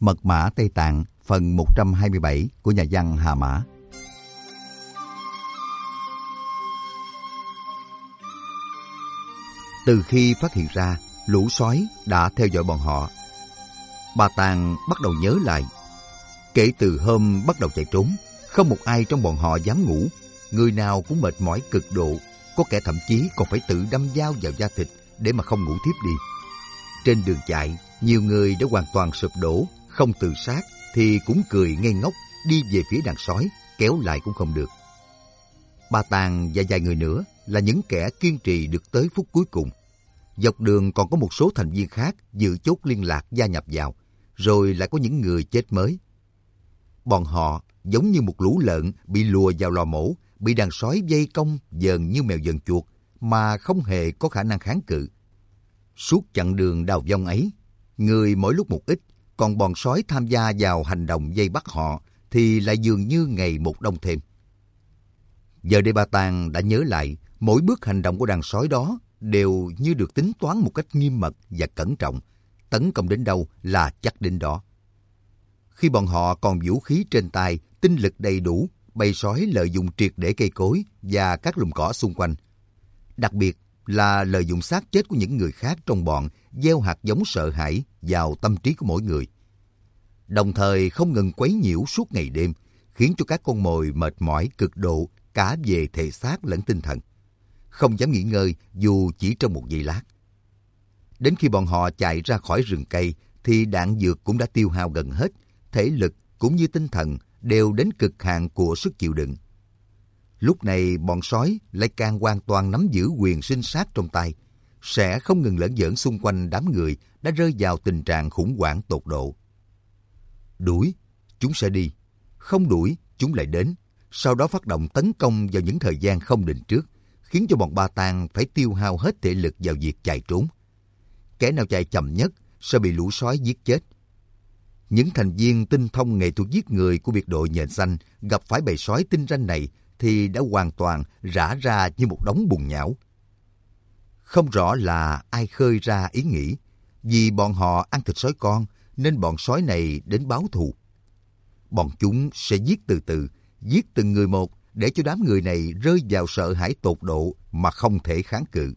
Mật mã Tây Tạng phần 127 của nhà văn Hà Mã. Từ khi phát hiện ra, lũ sói đã theo dõi bọn họ. Ba Tàng bắt đầu nhớ lại. Kể từ hôm bắt đầu chạy trốn, không một ai trong bọn họ dám ngủ. Người nào cũng mệt mỏi cực độ, có kẻ thậm chí còn phải tự đâm dao vào da thịt để mà không ngủ thiếp đi. Trên đường chạy, nhiều người đã hoàn toàn sụp đổ, không tự sát thì cũng cười ngây ngốc đi về phía đàn sói, kéo lại cũng không được. Ba Tàng và vài người nữa là những kẻ kiên trì được tới phút cuối cùng. Dọc đường còn có một số thành viên khác dự chốt liên lạc gia nhập vào, rồi lại có những người chết mới. Bọn họ giống như một lũ lợn bị lùa vào lò mổ, bị đàn sói vây công dờn như mèo dần chuột mà không hề có khả năng kháng cự. Suốt chặng đường đào vong ấy, người mỗi lúc một ít, còn bọn sói tham gia vào hành động vây bắt họ thì lại dường như ngày một đông thêm. Giờ đây Ba Tàng đã nhớ lại, mỗi bước hành động của đàn sói đó đều như được tính toán một cách nghiêm mật và cẩn trọng, tấn công đến đâu là chắc đến đó. Khi bọn họ còn vũ khí trên tay, tinh lực đầy đủ, bầy sói lợi dụng triệt để cây cối và các lùm cỏ xung quanh. Đặc biệt là lợi dụng xác chết của những người khác trong bọn gieo hạt giống sợ hãi vào tâm trí của mỗi người. Đồng thời không ngừng quấy nhiễu suốt ngày đêm, khiến cho các con mồi mệt mỏi cực độ cả về thể xác lẫn tinh thần, không dám nghỉ ngơi dù chỉ trong một giây lát. Đến khi bọn họ chạy ra khỏi rừng cây thì đạn dược cũng đã tiêu hao gần hết, thể lực cũng như tinh thần đều đến cực hạn của sức chịu đựng. Lúc này bọn sói lại càng hoàn toàn nắm giữ quyền sinh sát trong tay, sẽ không ngừng lởn vởn xung quanh đám người đã rơi vào tình trạng khủng hoảng tột độ. Đuổi, chúng sẽ đi. Không đuổi, chúng lại đến. Sau đó phát động tấn công vào những thời gian không định trước, khiến cho bọn Ba Tàng phải tiêu hao hết thể lực vào việc chạy trốn. Kẻ nào chạy chậm nhất sẽ bị lũ sói giết chết. Những thành viên tinh thông nghệ thuật giết người của biệt đội Nhện Xanh gặp phải bầy sói tinh ranh này thì đã hoàn toàn rã ra như một đống bùn nhão. Không rõ là ai khơi ra ý nghĩ, vì bọn họ ăn thịt sói con nên bọn sói này đến báo thù. Bọn chúng sẽ giết từ từ, giết từng người một để cho đám người này rơi vào sợ hãi tột độ mà không thể kháng cự.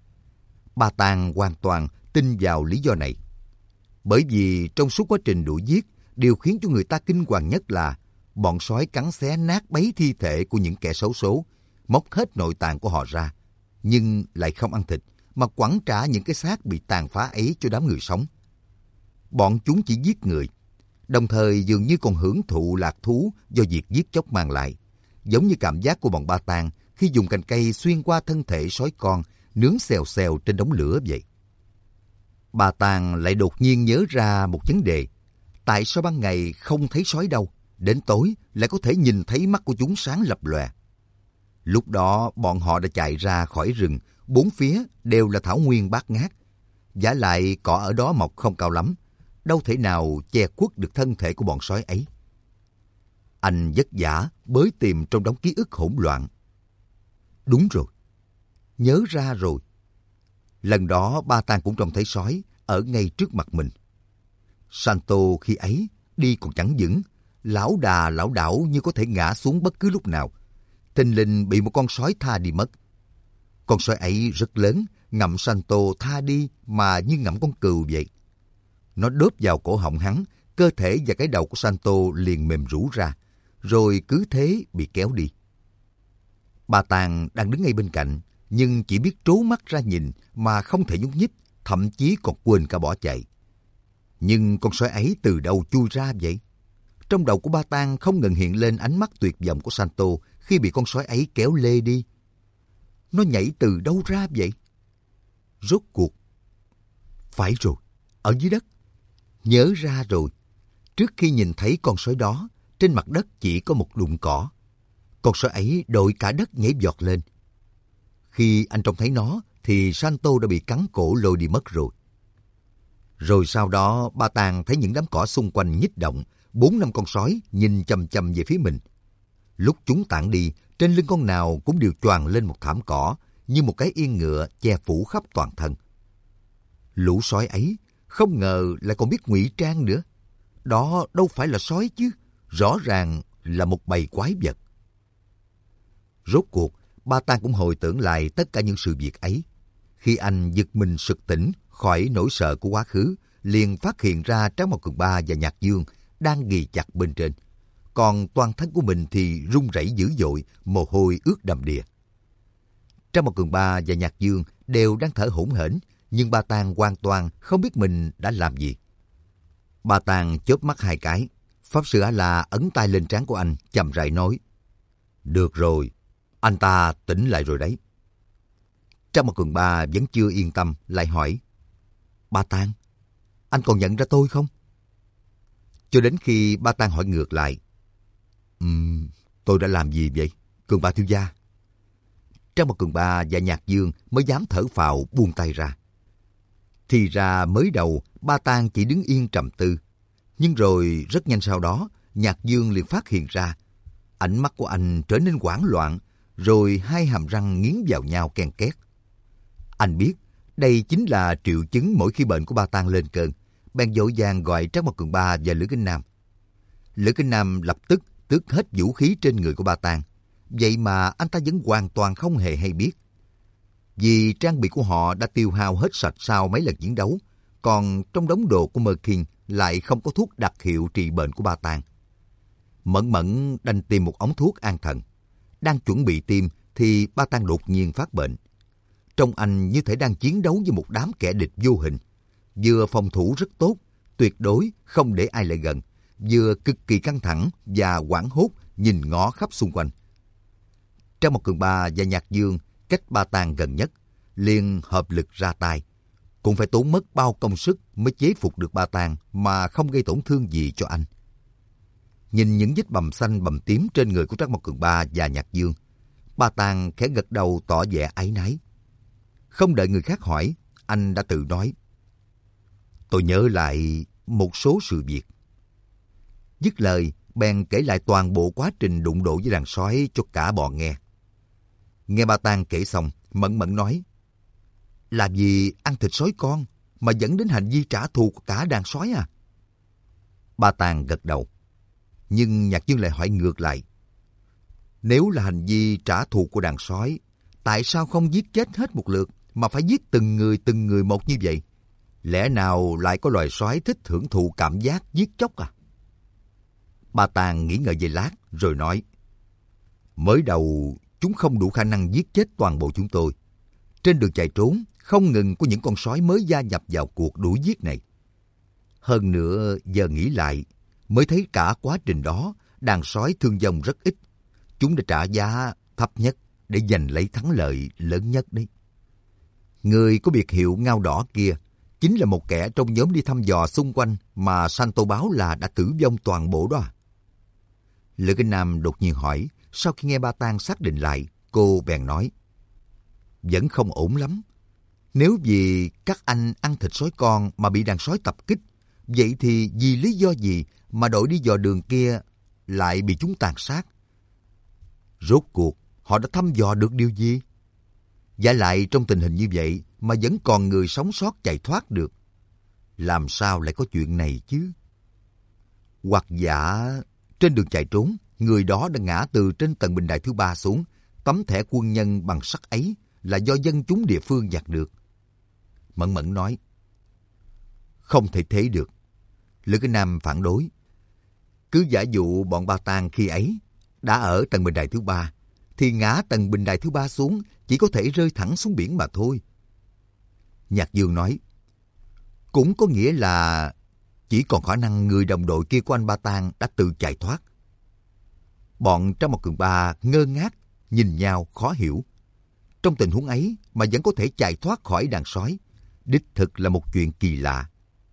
Ba Tàng hoàn toàn tin vào lý do này. Bởi vì trong suốt quá trình đuổi giết, điều khiến cho người ta kinh hoàng nhất là bọn sói cắn xé nát bấy thi thể của những kẻ xấu số, móc hết nội tạng của họ ra, nhưng lại không ăn thịt, mà quẳng trả những cái xác bị tàn phá ấy cho đám người sống. Bọn chúng chỉ giết người, đồng thời dường như còn hưởng thụ lạc thú do việc giết chóc mang lại, giống như cảm giác của bọn Ba Tàng khi dùng cành cây xuyên qua thân thể sói con, nướng xèo xèo trên đống lửa vậy. Ba Tàng lại đột nhiên nhớ ra một vấn đề. Tại sao ban ngày không thấy sói đâu, đến tối lại có thể nhìn thấy mắt của chúng sáng lập lòe? Lúc đó bọn họ đã chạy ra khỏi rừng, bốn phía đều là thảo nguyên bát ngát. Vả lại cỏ ở đó mọc không cao lắm, đâu thể nào che khuất được thân thể của bọn sói ấy. Anh vất vả bới tìm trong đống ký ức hỗn loạn. Đúng rồi, nhớ ra rồi. Lần đó Ba Tàng cũng trông thấy sói ở ngay trước mặt mình. Santo khi ấy đi còn chẳng vững, lão đà lão đảo như có thể ngã xuống bất cứ lúc nào. Thình lình bị một con sói tha đi mất. Con sói ấy rất lớn, ngậm Santo tha đi mà như ngậm con cừu vậy. Nó đớp vào cổ họng hắn, cơ thể và cái đầu của Santo liền mềm rũ ra, rồi cứ thế bị kéo đi. Ba Tàng đang đứng ngay bên cạnh, nhưng chỉ biết trố mắt ra nhìn mà không thể nhúc nhích, thậm chí còn quên cả bỏ chạy. Nhưng con sói ấy từ đâu chui ra vậy? Trong đầu của Ba Tàng không ngừng hiện lên ánh mắt tuyệt vọng của Santo khi bị con sói ấy kéo lê đi. Nó nhảy từ đâu ra vậy? Rốt cuộc. Phải rồi, ở dưới đất. Nhớ ra rồi. Trước khi nhìn thấy con sói đó, trên mặt đất chỉ có một đụng cỏ. Con sói ấy đội cả đất nhảy vọt lên. Khi anh trông thấy nó, thì Santo đã bị cắn cổ lôi đi mất rồi. Rồi sau đó, Ba Tàng thấy những đám cỏ xung quanh nhích động, 4-5 con sói nhìn chằm chằm về phía mình. Lúc chúng tản đi, trên lưng con nào cũng đều choàng lên một thảm cỏ, như một cái yên ngựa che phủ khắp toàn thân. Lũ sói ấy không ngờ lại còn biết ngụy trang nữa. Đó đâu phải là sói chứ, rõ ràng là một bầy quái vật. Rốt cuộc, Ba Tang cũng hồi tưởng lại tất cả những sự việc ấy. Khi anh giật mình sực tỉnh khỏi nỗi sợ của quá khứ, liền phát hiện ra Tráng Mao Cường Ba và Nhạc Dương đang ghì chặt bên trên. Còn toàn thân của mình thì run rẩy dữ dội, mồ hôi ướt đầm đìa. Tráng Mao Cường Ba và Nhạc Dương đều đang thở hổn hển, nhưng Ba Tang hoàn toàn không biết mình đã làm gì. Ba Tang chớp mắt 2 cái, Pháp Sư A-La ấn tay lên trán của anh, chậm rãi nói: "Được rồi, anh ta tỉnh lại rồi đấy." Tráng Mao Cường Ba vẫn chưa yên tâm, lại hỏi: "Ba Tang, anh còn nhận ra tôi không?" Cho đến khi Ba Tang hỏi ngược lại: Tôi đã làm gì vậy, Cường Ba thiếu gia?" Tráng Mao Cường Ba và Nhạc Dương mới dám thở phào buông tay ra. Thì ra mới đầu Ba Tang chỉ đứng yên trầm tư, nhưng rồi rất nhanh sau đó Nhạc Dương liền phát hiện ra. Ánh mắt của anh trở nên hoảng loạn, rồi 2 hàm răng nghiến vào nhau ken két. Anh biết đây chính là triệu chứng mỗi khi bệnh của Ba Tang lên cơn, bèn vội vàng gọi Tráng Mao Cường Ba và Lữ Kinh Nam. Lữ Kinh Nam lập tức tước hết vũ khí trên người của Ba Tang, vậy mà anh ta vẫn hoàn toàn không hề hay biết. Vì trang bị của họ đã tiêu hao hết sạch sau mấy lần chiến đấu, còn trong đống đồ của Mơ Kinh lại không có thuốc đặc hiệu trị bệnh của Ba Tang. Mẫn Mẫn đành tìm một ống thuốc an thần. Đang chuẩn bị tiêm thì Ba Tang đột nhiên phát bệnh. Trông anh như thể đang chiến đấu với một đám kẻ địch vô hình. Vừa phòng thủ rất tốt, tuyệt đối không để ai lại gần, vừa cực kỳ căng thẳng và hoảng hốt nhìn ngó khắp xung quanh. Tráng Mao Cường Ba và Nhạc Dương cách Ba Tang gần nhất, liền hợp lực ra tay. Cũng phải tốn mất bao công sức mới chế phục được Ba Tang mà không gây tổn thương gì cho anh. Nhìn những vết bầm xanh bầm tím trên người của Tráng Mao Cường Ba và Nhạc Dương, Ba Tang khẽ gật đầu tỏ vẻ áy náy. Không đợi người khác hỏi, anh đã tự nói: "Tôi nhớ lại một số sự việc." Dứt lời, bèn kể lại toàn bộ quá trình đụng độ với đàn sói cho cả bọn nghe. Nghe Ba Tang kể xong, Mẫn Mẫn nói: "Làm gì ăn thịt sói con mà dẫn đến hành vi trả thù của cả đàn sói à?" Ba Tang gật đầu. Nhưng Nhạc Dương lại hỏi ngược lại: "Nếu là hành vi trả thù của đàn sói, tại sao không giết chết hết một lượt mà phải giết từng người một như vậy? Lẽ nào lại có loài sói thích hưởng thụ cảm giác giết chóc à?" Ba Tang nghĩ ngợi giây lát rồi nói: "Mới đầu chúng không đủ khả năng giết chết toàn bộ chúng tôi. Trên đường chạy trốn, không ngừng có những con sói mới gia nhập vào cuộc đuổi giết này. Hơn nữa, giờ nghĩ lại, mới thấy cả quá trình đó, đàn sói thương vong rất ít. Chúng đã trả giá thấp nhất để giành lấy thắng lợi lớn nhất đấy. Người có biệt hiệu ngao đỏ kia chính là một kẻ trong nhóm đi thăm dò xung quanh mà Santo báo là đã tử vong toàn bộ đó à?" Lữ Kinh Nam đột nhiên hỏi. Sau khi nghe Ba Tang xác định lại, cô bèn nói: "Vẫn không ổn lắm. Nếu vì các anh ăn thịt sói con mà bị đàn sói tập kích, vậy thì vì lý do gì mà đội đi dò đường kia lại bị chúng tàn sát? Rốt cuộc họ đã thăm dò được điều gì? Vả lại trong tình hình như vậy mà vẫn còn người sống sót chạy thoát được. Làm sao lại có chuyện này chứ? Hoặc giả trên đường chạy trốn, người đó đã ngã từ trên tầng bình đài thứ 3 xuống. Tấm thẻ quân nhân bằng sắt ấy là do dân chúng địa phương nhặt được." Mẫn Mẫn nói: "Không thể thế được." Lữ Kinh Nam phản đối: "Cứ giả dụ bọn Ba Tang khi ấy đã ở tầng bình đài thứ 3, thì ngã tầng bình đài thứ 3 xuống chỉ có thể rơi thẳng xuống biển mà thôi." Nhạc Dương nói: "Cũng có nghĩa là chỉ còn khả năng người đồng đội kia của anh Ba Tang đã tự chạy thoát." Bọn Tráng Mao Cường Ba ngơ ngác nhìn nhau khó hiểu. Trong tình huống ấy mà vẫn có thể chạy thoát khỏi đàn sói, đích thực là một chuyện kỳ lạ.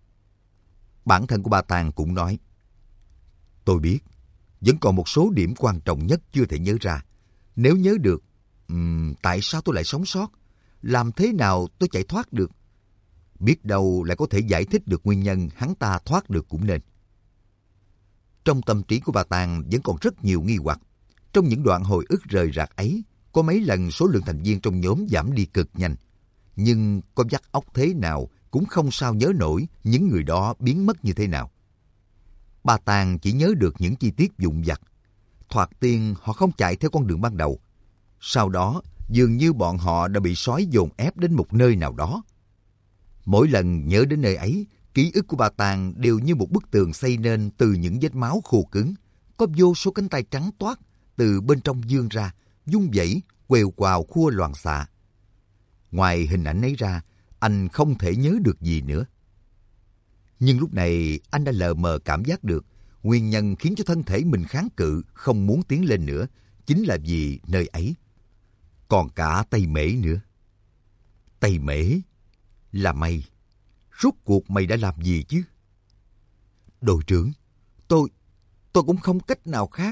Bản thân của Ba Tang cũng nói: "Tôi biết, vẫn còn một số điểm quan trọng nhất chưa thể nhớ ra. Nếu nhớ được, tại sao tôi lại sống sót? Làm thế nào tôi chạy thoát được? Biết đâu lại có thể giải thích được nguyên nhân hắn ta thoát được cũng nên." Trong tâm trí của Ba Tang vẫn còn rất nhiều nghi hoặc. Trong những đoạn hồi ức rời rạc ấy, có mấy lần số lượng thành viên trong nhóm giảm đi cực nhanh. Nhưng có vắt óc thế nào cũng không sao nhớ nổi những người đó biến mất như thế nào. Ba Tàng chỉ nhớ được những chi tiết vụn vặt. Thoạt tiên họ không chạy theo con đường ban đầu. Sau đó, dường như bọn họ đã bị sói dồn ép đến một nơi nào đó. Mỗi lần nhớ đến nơi ấy, ký ức của Ba Tàng đều như một bức tường xây nên từ những vết máu khô cứng. Có vô số cánh tay trắng toát từ bên trong vươn ra, vung vẩy, quèo quào khua loạn xạ. Ngoài hình ảnh ấy ra, anh không thể nhớ được gì nữa. Nhưng lúc này anh đã lờ mờ cảm giác được nguyên nhân khiến cho thân thể mình kháng cự không muốn tiến lên nữa chính là vì nơi ấy. Còn cả Tây Mễ nữa. Tây Mễ là mày. Rốt cuộc mày đã làm gì chứ? Đội trưởng, tôi cũng không cách nào khác.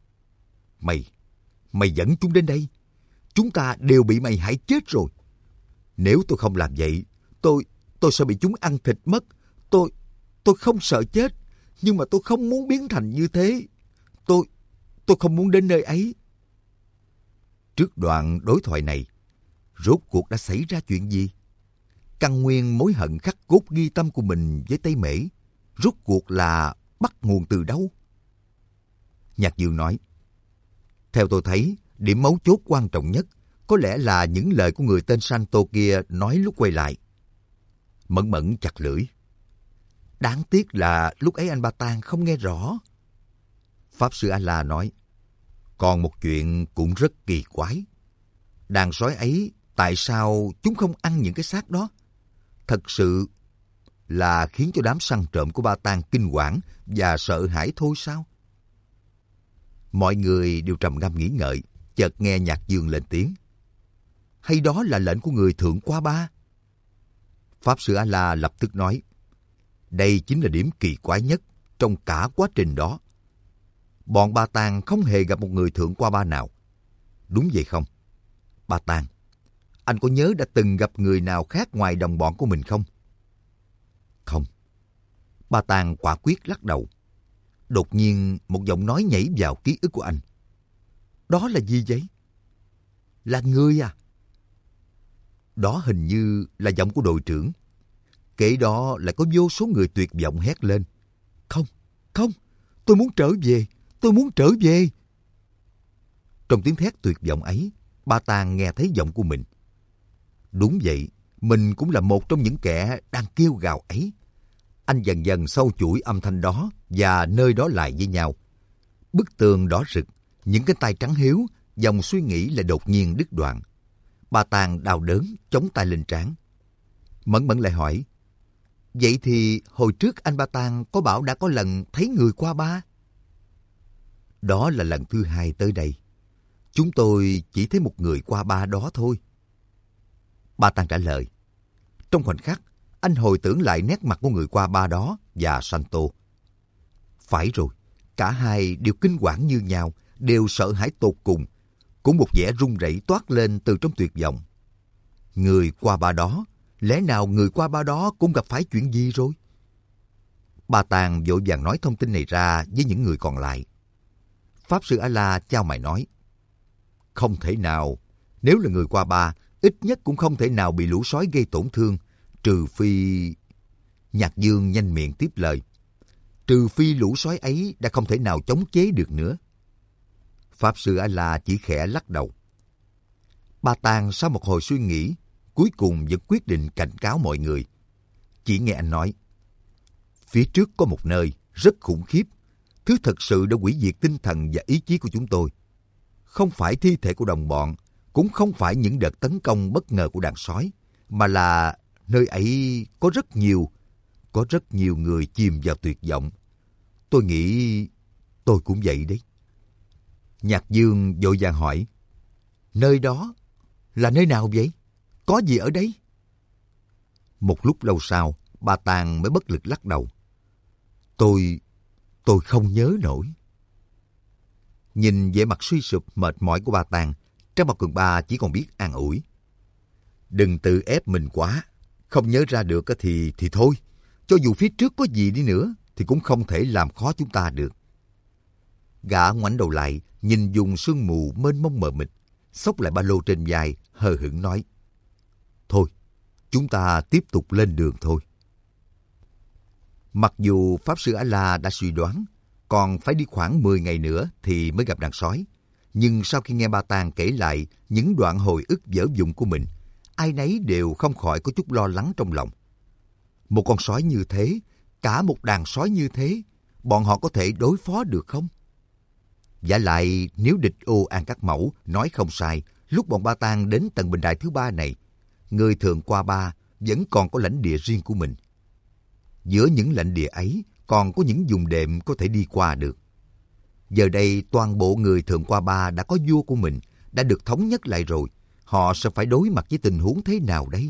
Mày dẫn chúng đến đây. Chúng ta đều bị mày hại chết rồi. Nếu tôi không làm vậy, tôi sẽ bị chúng ăn thịt mất. Tôi không sợ chết, nhưng mà tôi không muốn biến thành như thế. Tôi không muốn đến nơi ấy. Trước đoạn đối thoại này, rốt cuộc đã xảy ra chuyện gì? Căn nguyên mối hận khắc cốt ghi tâm của mình với Tây Mễ, rốt cuộc là bắt nguồn từ đâu? Nhạc Dương nói, theo tôi thấy, điểm mấu chốt quan trọng nhất có lẽ là những lời của người tên Santo kia nói lúc quay lại. Mẫn Mẫn chặt lưỡi. Đáng tiếc là lúc ấy anh Ba Tàng không nghe rõ. Pháp sư A-la nói, còn một chuyện cũng rất kỳ quái. Đàn sói ấy, tại sao chúng không ăn những cái xác đó? Thật sự là khiến cho đám săn trộm của Ba Tàng kinh quản và sợ hãi thôi sao? Mọi người đều trầm ngâm nghĩ ngợi, chợt nghe Nhạc Dương lên tiếng. Hay đó là lệnh của người thượng qua ba? Pháp sư A-la lập tức nói, đây chính là điểm kỳ quái nhất trong cả quá trình đó. Bọn Ba Tàng không hề gặp một người thượng qua ba nào. Đúng vậy không? Ba Tàng, anh có nhớ đã từng gặp người nào khác ngoài đồng bọn của mình không? Không. Ba Tàng quả quyết lắc đầu. Đột nhiên một giọng nói nhảy vào ký ức của anh. Đó là gì vậy? Là người à? Đó hình như là giọng của đội trưởng. Kể đó lại có vô số người tuyệt vọng hét lên. Không, tôi muốn trở về, tôi muốn trở về. Trong tiếng thét tuyệt vọng ấy, Ba Tàng nghe thấy giọng của mình. Đúng vậy, mình cũng là một trong những kẻ đang kêu gào ấy. Anh dần dần sâu chuỗi âm thanh đó và nơi đó lại với nhau. Bức tường đỏ rực, những cái tay trắng hiếu, dòng suy nghĩ lại đột nhiên đứt đoạn. Ba Tàng đau đớn, chống tay lên trán. Mẫn Mẫn lại hỏi, vậy thì hồi trước anh Ba Tàng có bảo đã có lần thấy người qua ba? Đó là lần thứ hai tới đây. Chúng tôi chỉ thấy một người qua ba đó thôi. Ba Tàng trả lời. Trong khoảnh khắc, anh hồi tưởng lại nét mặt của người qua ba đó và Santo. Phải rồi, cả hai đều kinh quản như nhau, đều sợ hãi tột cùng. Cũng một vẻ run rẩy toát lên từ trong tuyệt vọng. Người qua ba đó, lẽ nào người qua ba đó cũng gặp phải chuyện gì rồi? Ba Tàng vội vàng nói thông tin này ra với những người còn lại. Pháp sư A-la chau mày nói, không thể nào, nếu là người qua ba, ít nhất cũng không thể nào bị lũ sói gây tổn thương, trừ phi... Nhạc Dương nhanh miệng tiếp lời, trừ phi lũ sói ấy đã không thể nào chống chế được nữa. Pháp sư A-la chỉ khẽ lắc đầu. Ba Tàng sau một hồi suy nghĩ, cuối cùng vẫn quyết định cảnh cáo mọi người. Chỉ nghe anh nói, phía trước có một nơi rất khủng khiếp, thứ thật sự đã hủy diệt tinh thần và ý chí của chúng tôi. Không phải thi thể của đồng bọn, cũng không phải những đợt tấn công bất ngờ của đàn sói, mà là nơi ấy có rất nhiều người chìm vào tuyệt vọng. Tôi nghĩ tôi cũng vậy đấy. Nhạc Dương vội vàng hỏi, nơi đó là nơi nào vậy? Có gì ở đấy? Một lúc lâu sau, Ba Tàng mới bất lực lắc đầu. Tôi không nhớ nổi. Nhìn vẻ mặt suy sụp mệt mỏi của Ba Tàng, Trang Bảo Cường Ba chỉ còn biết an ủi. Đừng tự ép mình quá, không nhớ ra được thì thôi. Cho dù phía trước có gì đi nữa thì cũng không thể làm khó chúng ta được. Gã ngoảnh đầu lại, nhìn vùng sương mù mênh mông mờ mịt, xốc lại ba lô trên vai, hờ hững nói. Thôi, chúng ta tiếp tục lên đường thôi. Mặc dù Pháp Sư A-la đã suy đoán còn phải đi khoảng 10 ngày nữa thì mới gặp đàn sói, nhưng sau khi nghe Ba Tàng kể lại những đoạn hồi ức dở dụng của mình, ai nấy đều không khỏi có chút lo lắng trong lòng. Một con sói như thế, cả một đàn sói như thế, bọn họ có thể đối phó được không? Vả lại, nếu địch Ô An Các Mẫu nói không sai, lúc bọn Ba Tàng đến tầng bình đài thứ 3 này, người Thượng Qua Ba vẫn còn có lãnh địa riêng của mình. Giữa những lãnh địa ấy còn có những vùng đệm có thể đi qua được. Giờ đây toàn bộ người Thượng Qua Ba đã có vua của mình, đã được thống nhất lại rồi. Họ sẽ phải đối mặt với tình huống thế nào đây?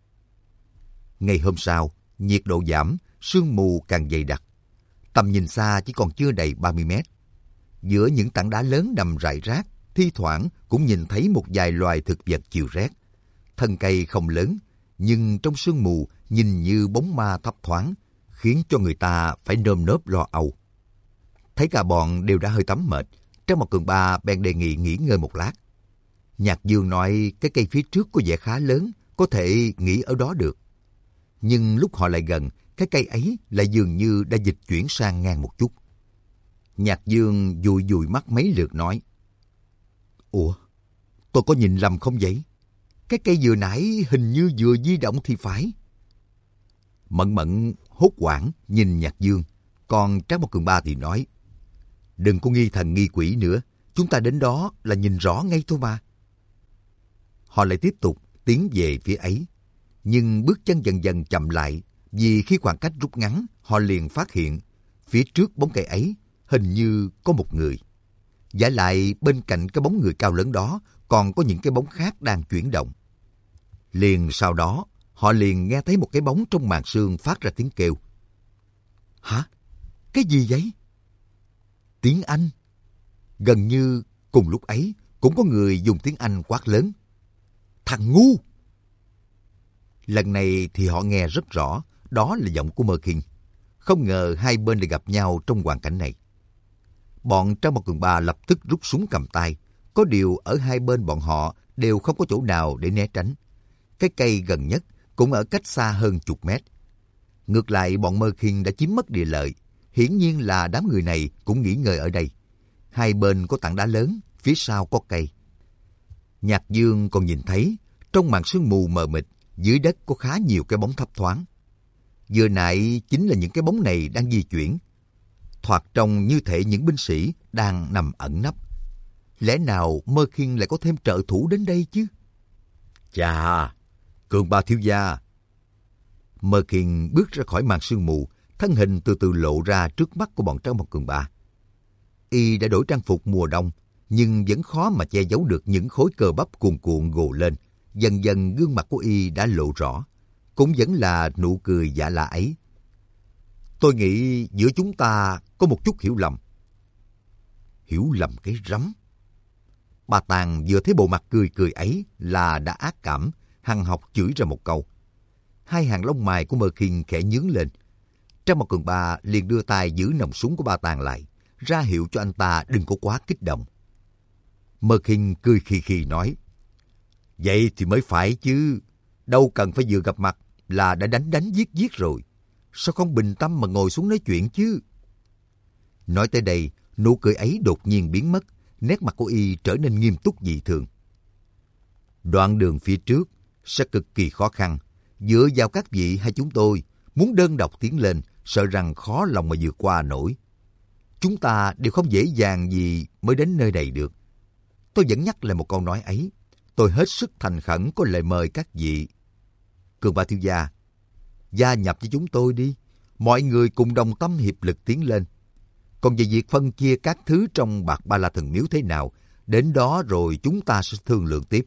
Ngày hôm sau, nhiệt độ giảm, sương mù càng dày đặc. Tầm nhìn xa chỉ còn chưa đầy 30 mét. Giữa những tảng đá lớn nằm rải rác, thi thoảng cũng nhìn thấy một vài loài thực vật chịu rét. Thân cây không lớn, nhưng trong sương mù nhìn như bóng ma thấp thoáng, khiến cho người ta phải nơm nớp lo âu. Thấy cả bọn đều đã hơi tắm mệt, Trang Mộc Cường Ba bèn đề nghị nghỉ ngơi một lát. Nhạc Dương nói cái cây phía trước có vẻ khá lớn, có thể nghỉ ở đó được. Nhưng lúc họ lại gần, cái cây ấy lại dường như đã dịch chuyển sang ngang một chút. Nhạc Dương dụi dụi mắt mấy lượt nói: Ủa, tôi có nhìn lầm không vậy? Cái cây vừa nãy hình như vừa di động thì phải. Mẫn Mẫn hốt hoảng nhìn Nhạc Dương, còn Trác Mộc Cường Ba thì nói: Đừng có nghi thần nghi quỷ nữa, chúng ta đến đó là nhìn rõ ngay thôi mà. Họ lại tiếp tục tiến về phía ấy, nhưng bước chân dần dần chậm lại, vì khi khoảng cách rút ngắn, họ liền phát hiện phía trước bóng cây ấy hình như có một người. Vả lại bên cạnh cái bóng người cao lớn đó còn có những cái bóng khác đang chuyển động. Liền sau đó, họ liền nghe thấy một cái bóng trong màn sương phát ra tiếng kêu. Hả? Cái gì vậy? Tiếng Anh. Gần như cùng lúc ấy, cũng có người dùng tiếng Anh quát lớn: Thằng ngu! Lần này thì họ nghe rất rõ, đó là giọng của Mơ Kinh. Không ngờ hai bên lại gặp nhau trong hoàn cảnh này. Bọn Trang Mộc Cường Ba lập tức rút súng cầm tay. Có điều ở hai bên bọn họ đều không có chỗ nào để né tránh. Cái cây gần nhất cũng ở cách xa hơn chục mét. Ngược lại bọn Mơ Kinh đã chiếm mất địa lợi. Hiển nhiên là đám người này cũng nghỉ ngơi ở đây. Hai bên có tảng đá lớn, phía sau có cây. Nhạc Dương còn nhìn thấy, trong màn sương mù mờ mịt, dưới đất có khá nhiều cái bóng thấp thoáng. Vừa nãy chính là những cái bóng này đang di chuyển. Thoạt trông như thể những binh sĩ đang nằm ẩn nấp. Lẽ nào Mơ Kinh lại có thêm trợ thủ đến đây chứ? Chà, Cường Ba thiếu gia. Mơ Kinh bước ra khỏi màn sương mù, thân hình từ từ lộ ra trước mắt của bọn Trang Mộc Cường Ba. Y đã đổi trang phục mùa đông, nhưng vẫn khó mà che giấu được những khối cơ bắp cuồn cuộn gồ lên. Dần dần gương mặt của Y đã lộ rõ, cũng vẫn là nụ cười giả lạ ấy. Tôi nghĩ giữa chúng ta có một chút hiểu lầm. Hiểu lầm cái rắm. Bà Tàng vừa thấy bộ mặt cười cười ấy là đã ác cảm, hằn học chửi ra một câu. Hai hàng lông mày của Mơ Kinh khẽ nhướng lên. Trang Mộc Cường Ba liền đưa tay giữ nòng súng của Ba Tàng lại, ra hiệu cho anh ta đừng có quá kích động. Mơ Kinh cười khì khì nói: Vậy thì mới phải chứ. Đâu cần phải vừa gặp mặt là đã đánh giết rồi. Sao không bình tâm mà ngồi xuống nói chuyện chứ? Nói tới đây, nụ cười ấy đột nhiên biến mất, nét mặt của Y trở nên nghiêm túc dị thường. Đoạn đường phía trước sẽ cực kỳ khó khăn. Dựa vào các vị hay chúng tôi, muốn đơn độc tiến lên, sợ rằng khó lòng mà vượt qua nổi. Chúng ta đều không dễ dàng gì mới đến nơi này được. Tôi vẫn nhắc lại một câu nói ấy. Tôi hết sức thành khẩn có lời mời các vị. Cường Ba thiếu gia, gia nhập với chúng tôi đi. Mọi người cùng đồng tâm hiệp lực tiến lên. Còn về việc phân chia các thứ trong bạc Ba La Thần Miếu thế nào, đến đó rồi chúng ta sẽ thương lượng tiếp.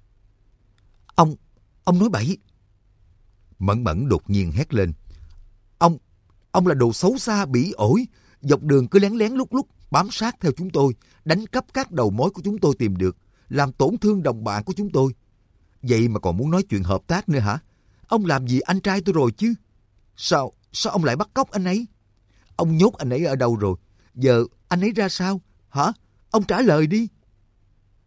Ông nói bậy. Mẫn Mẫn đột nhiên hét lên. Ông là đồ xấu xa bỉ ổi, dọc đường cứ lén lén lút lút bám sát theo chúng tôi, đánh cắp các đầu mối của chúng tôi tìm được, làm tổn thương đồng bạn của chúng tôi. Vậy mà còn muốn nói chuyện hợp tác nữa hả? Ông làm gì anh trai tôi rồi chứ? Sao ông lại bắt cóc anh ấy? Ông nhốt anh ấy ở đâu rồi? Giờ anh ấy ra sao? Hả? Ông trả lời đi.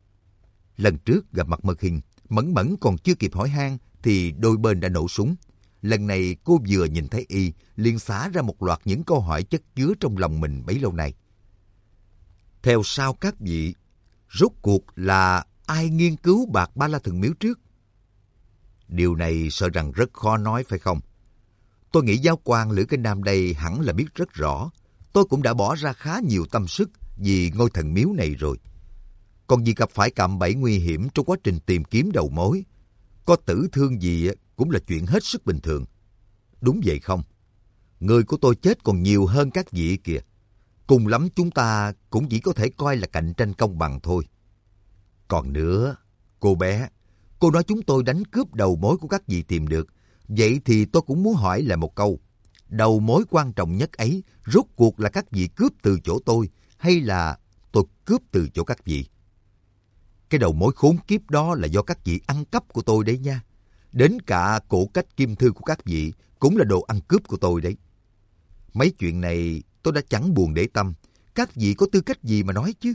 Lần trước gặp mặt Mơ Kinh, Mẫn Mẫn còn chưa kịp hỏi han thì đôi bên đã nổ súng. lần này cô vừa nhìn thấy y, liền xả ra một loạt những câu hỏi chất chứa trong lòng mình bấy lâu nay. Theo sao các vị, rốt cuộc là ai nghiên cứu bạc Ba La Thần Miếu trước? Điều này sợ rằng rất khó nói phải không? Tôi nghĩ giáo quan Lữ Kinh Nam đây hẳn là biết rất rõ. Tôi cũng đã bỏ ra khá nhiều tâm sức vì ngôi thần miếu này rồi. Còn vì gặp phải cạm bẫy nguy hiểm trong quá trình tìm kiếm đầu mối, có tử thương gì cũng là chuyện hết sức bình thường. Đúng vậy không? Người của tôi chết còn nhiều hơn các vị kìa. Cùng lắm chúng ta cũng chỉ có thể coi là cạnh tranh công bằng thôi. Còn nữa, cô bé, cô nói chúng tôi đánh cướp đầu mối của các vị tìm được. Vậy thì tôi cũng muốn hỏi lại một câu. Đầu mối quan trọng nhất ấy, rốt cuộc là các vị cướp từ chỗ tôi, hay là tôi cướp từ chỗ các vị? Cái đầu mối khốn kiếp đó là do các vị ăn cắp của tôi đấy nha. Đến cả cổ cách kim thư của các vị cũng là đồ ăn cướp của tôi đấy. Mấy chuyện này tôi đã chẳng buồn để tâm. Các vị có tư cách gì mà nói chứ?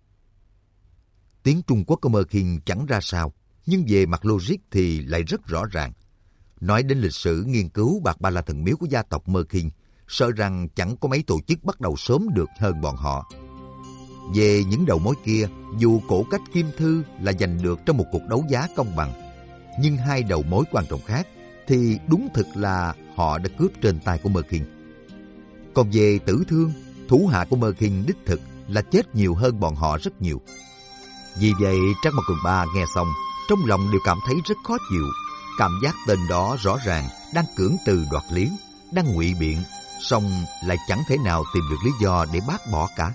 Tiếng Trung Quốc của Mơ Khiên chẳng ra sao, nhưng về mặt logic thì lại rất rõ ràng. Nói đến lịch sử nghiên cứu bạc Ba La Thần Miếu của gia tộc Mơ Khiên, sợ rằng chẳng có mấy tổ chức bắt đầu sớm được hơn bọn họ. Về những đầu mối kia, dù cổ cách kim thư là giành được trong một cuộc đấu giá công bằng, nhưng hai đầu mối quan trọng khác thì đúng thực là họ đã cướp trên tay của Mơ Khiên. Còn về tử thương, thủ hạ của Mơ Khiên đích thực là chết nhiều hơn bọn họ rất nhiều. Vì vậy, Trác Mộc Cường Ba nghe xong, trong lòng đều cảm thấy rất khó chịu. Cảm giác tên đó rõ ràng đang cưỡng từ đoạt lý, đang ngụy biện, song lại chẳng thể nào tìm được lý do để bác bỏ cả.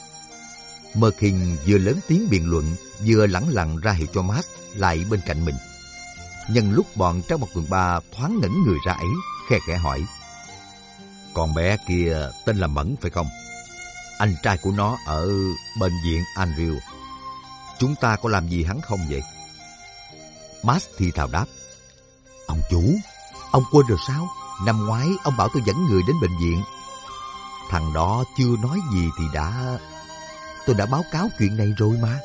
Mơ Khiên vừa lớn tiếng biện luận, vừa lẳng lặng ra hiệu cho Max lại bên cạnh mình. Nhân lúc bọn Trác Mộc Cường Ba thoáng ngẩn người ra ấy, khe khẽ hỏi: con bé kia tên là Mẫn phải không? Anh trai của nó ở bệnh viện Andrew. Chúng ta có làm gì hắn không vậy? Max thì thào đáp: ông chủ, ông quên rồi sao? Năm ngoái ông bảo tôi dẫn người đến bệnh viện. Thằng đó chưa nói gì thì tôi đã báo cáo chuyện này rồi mà.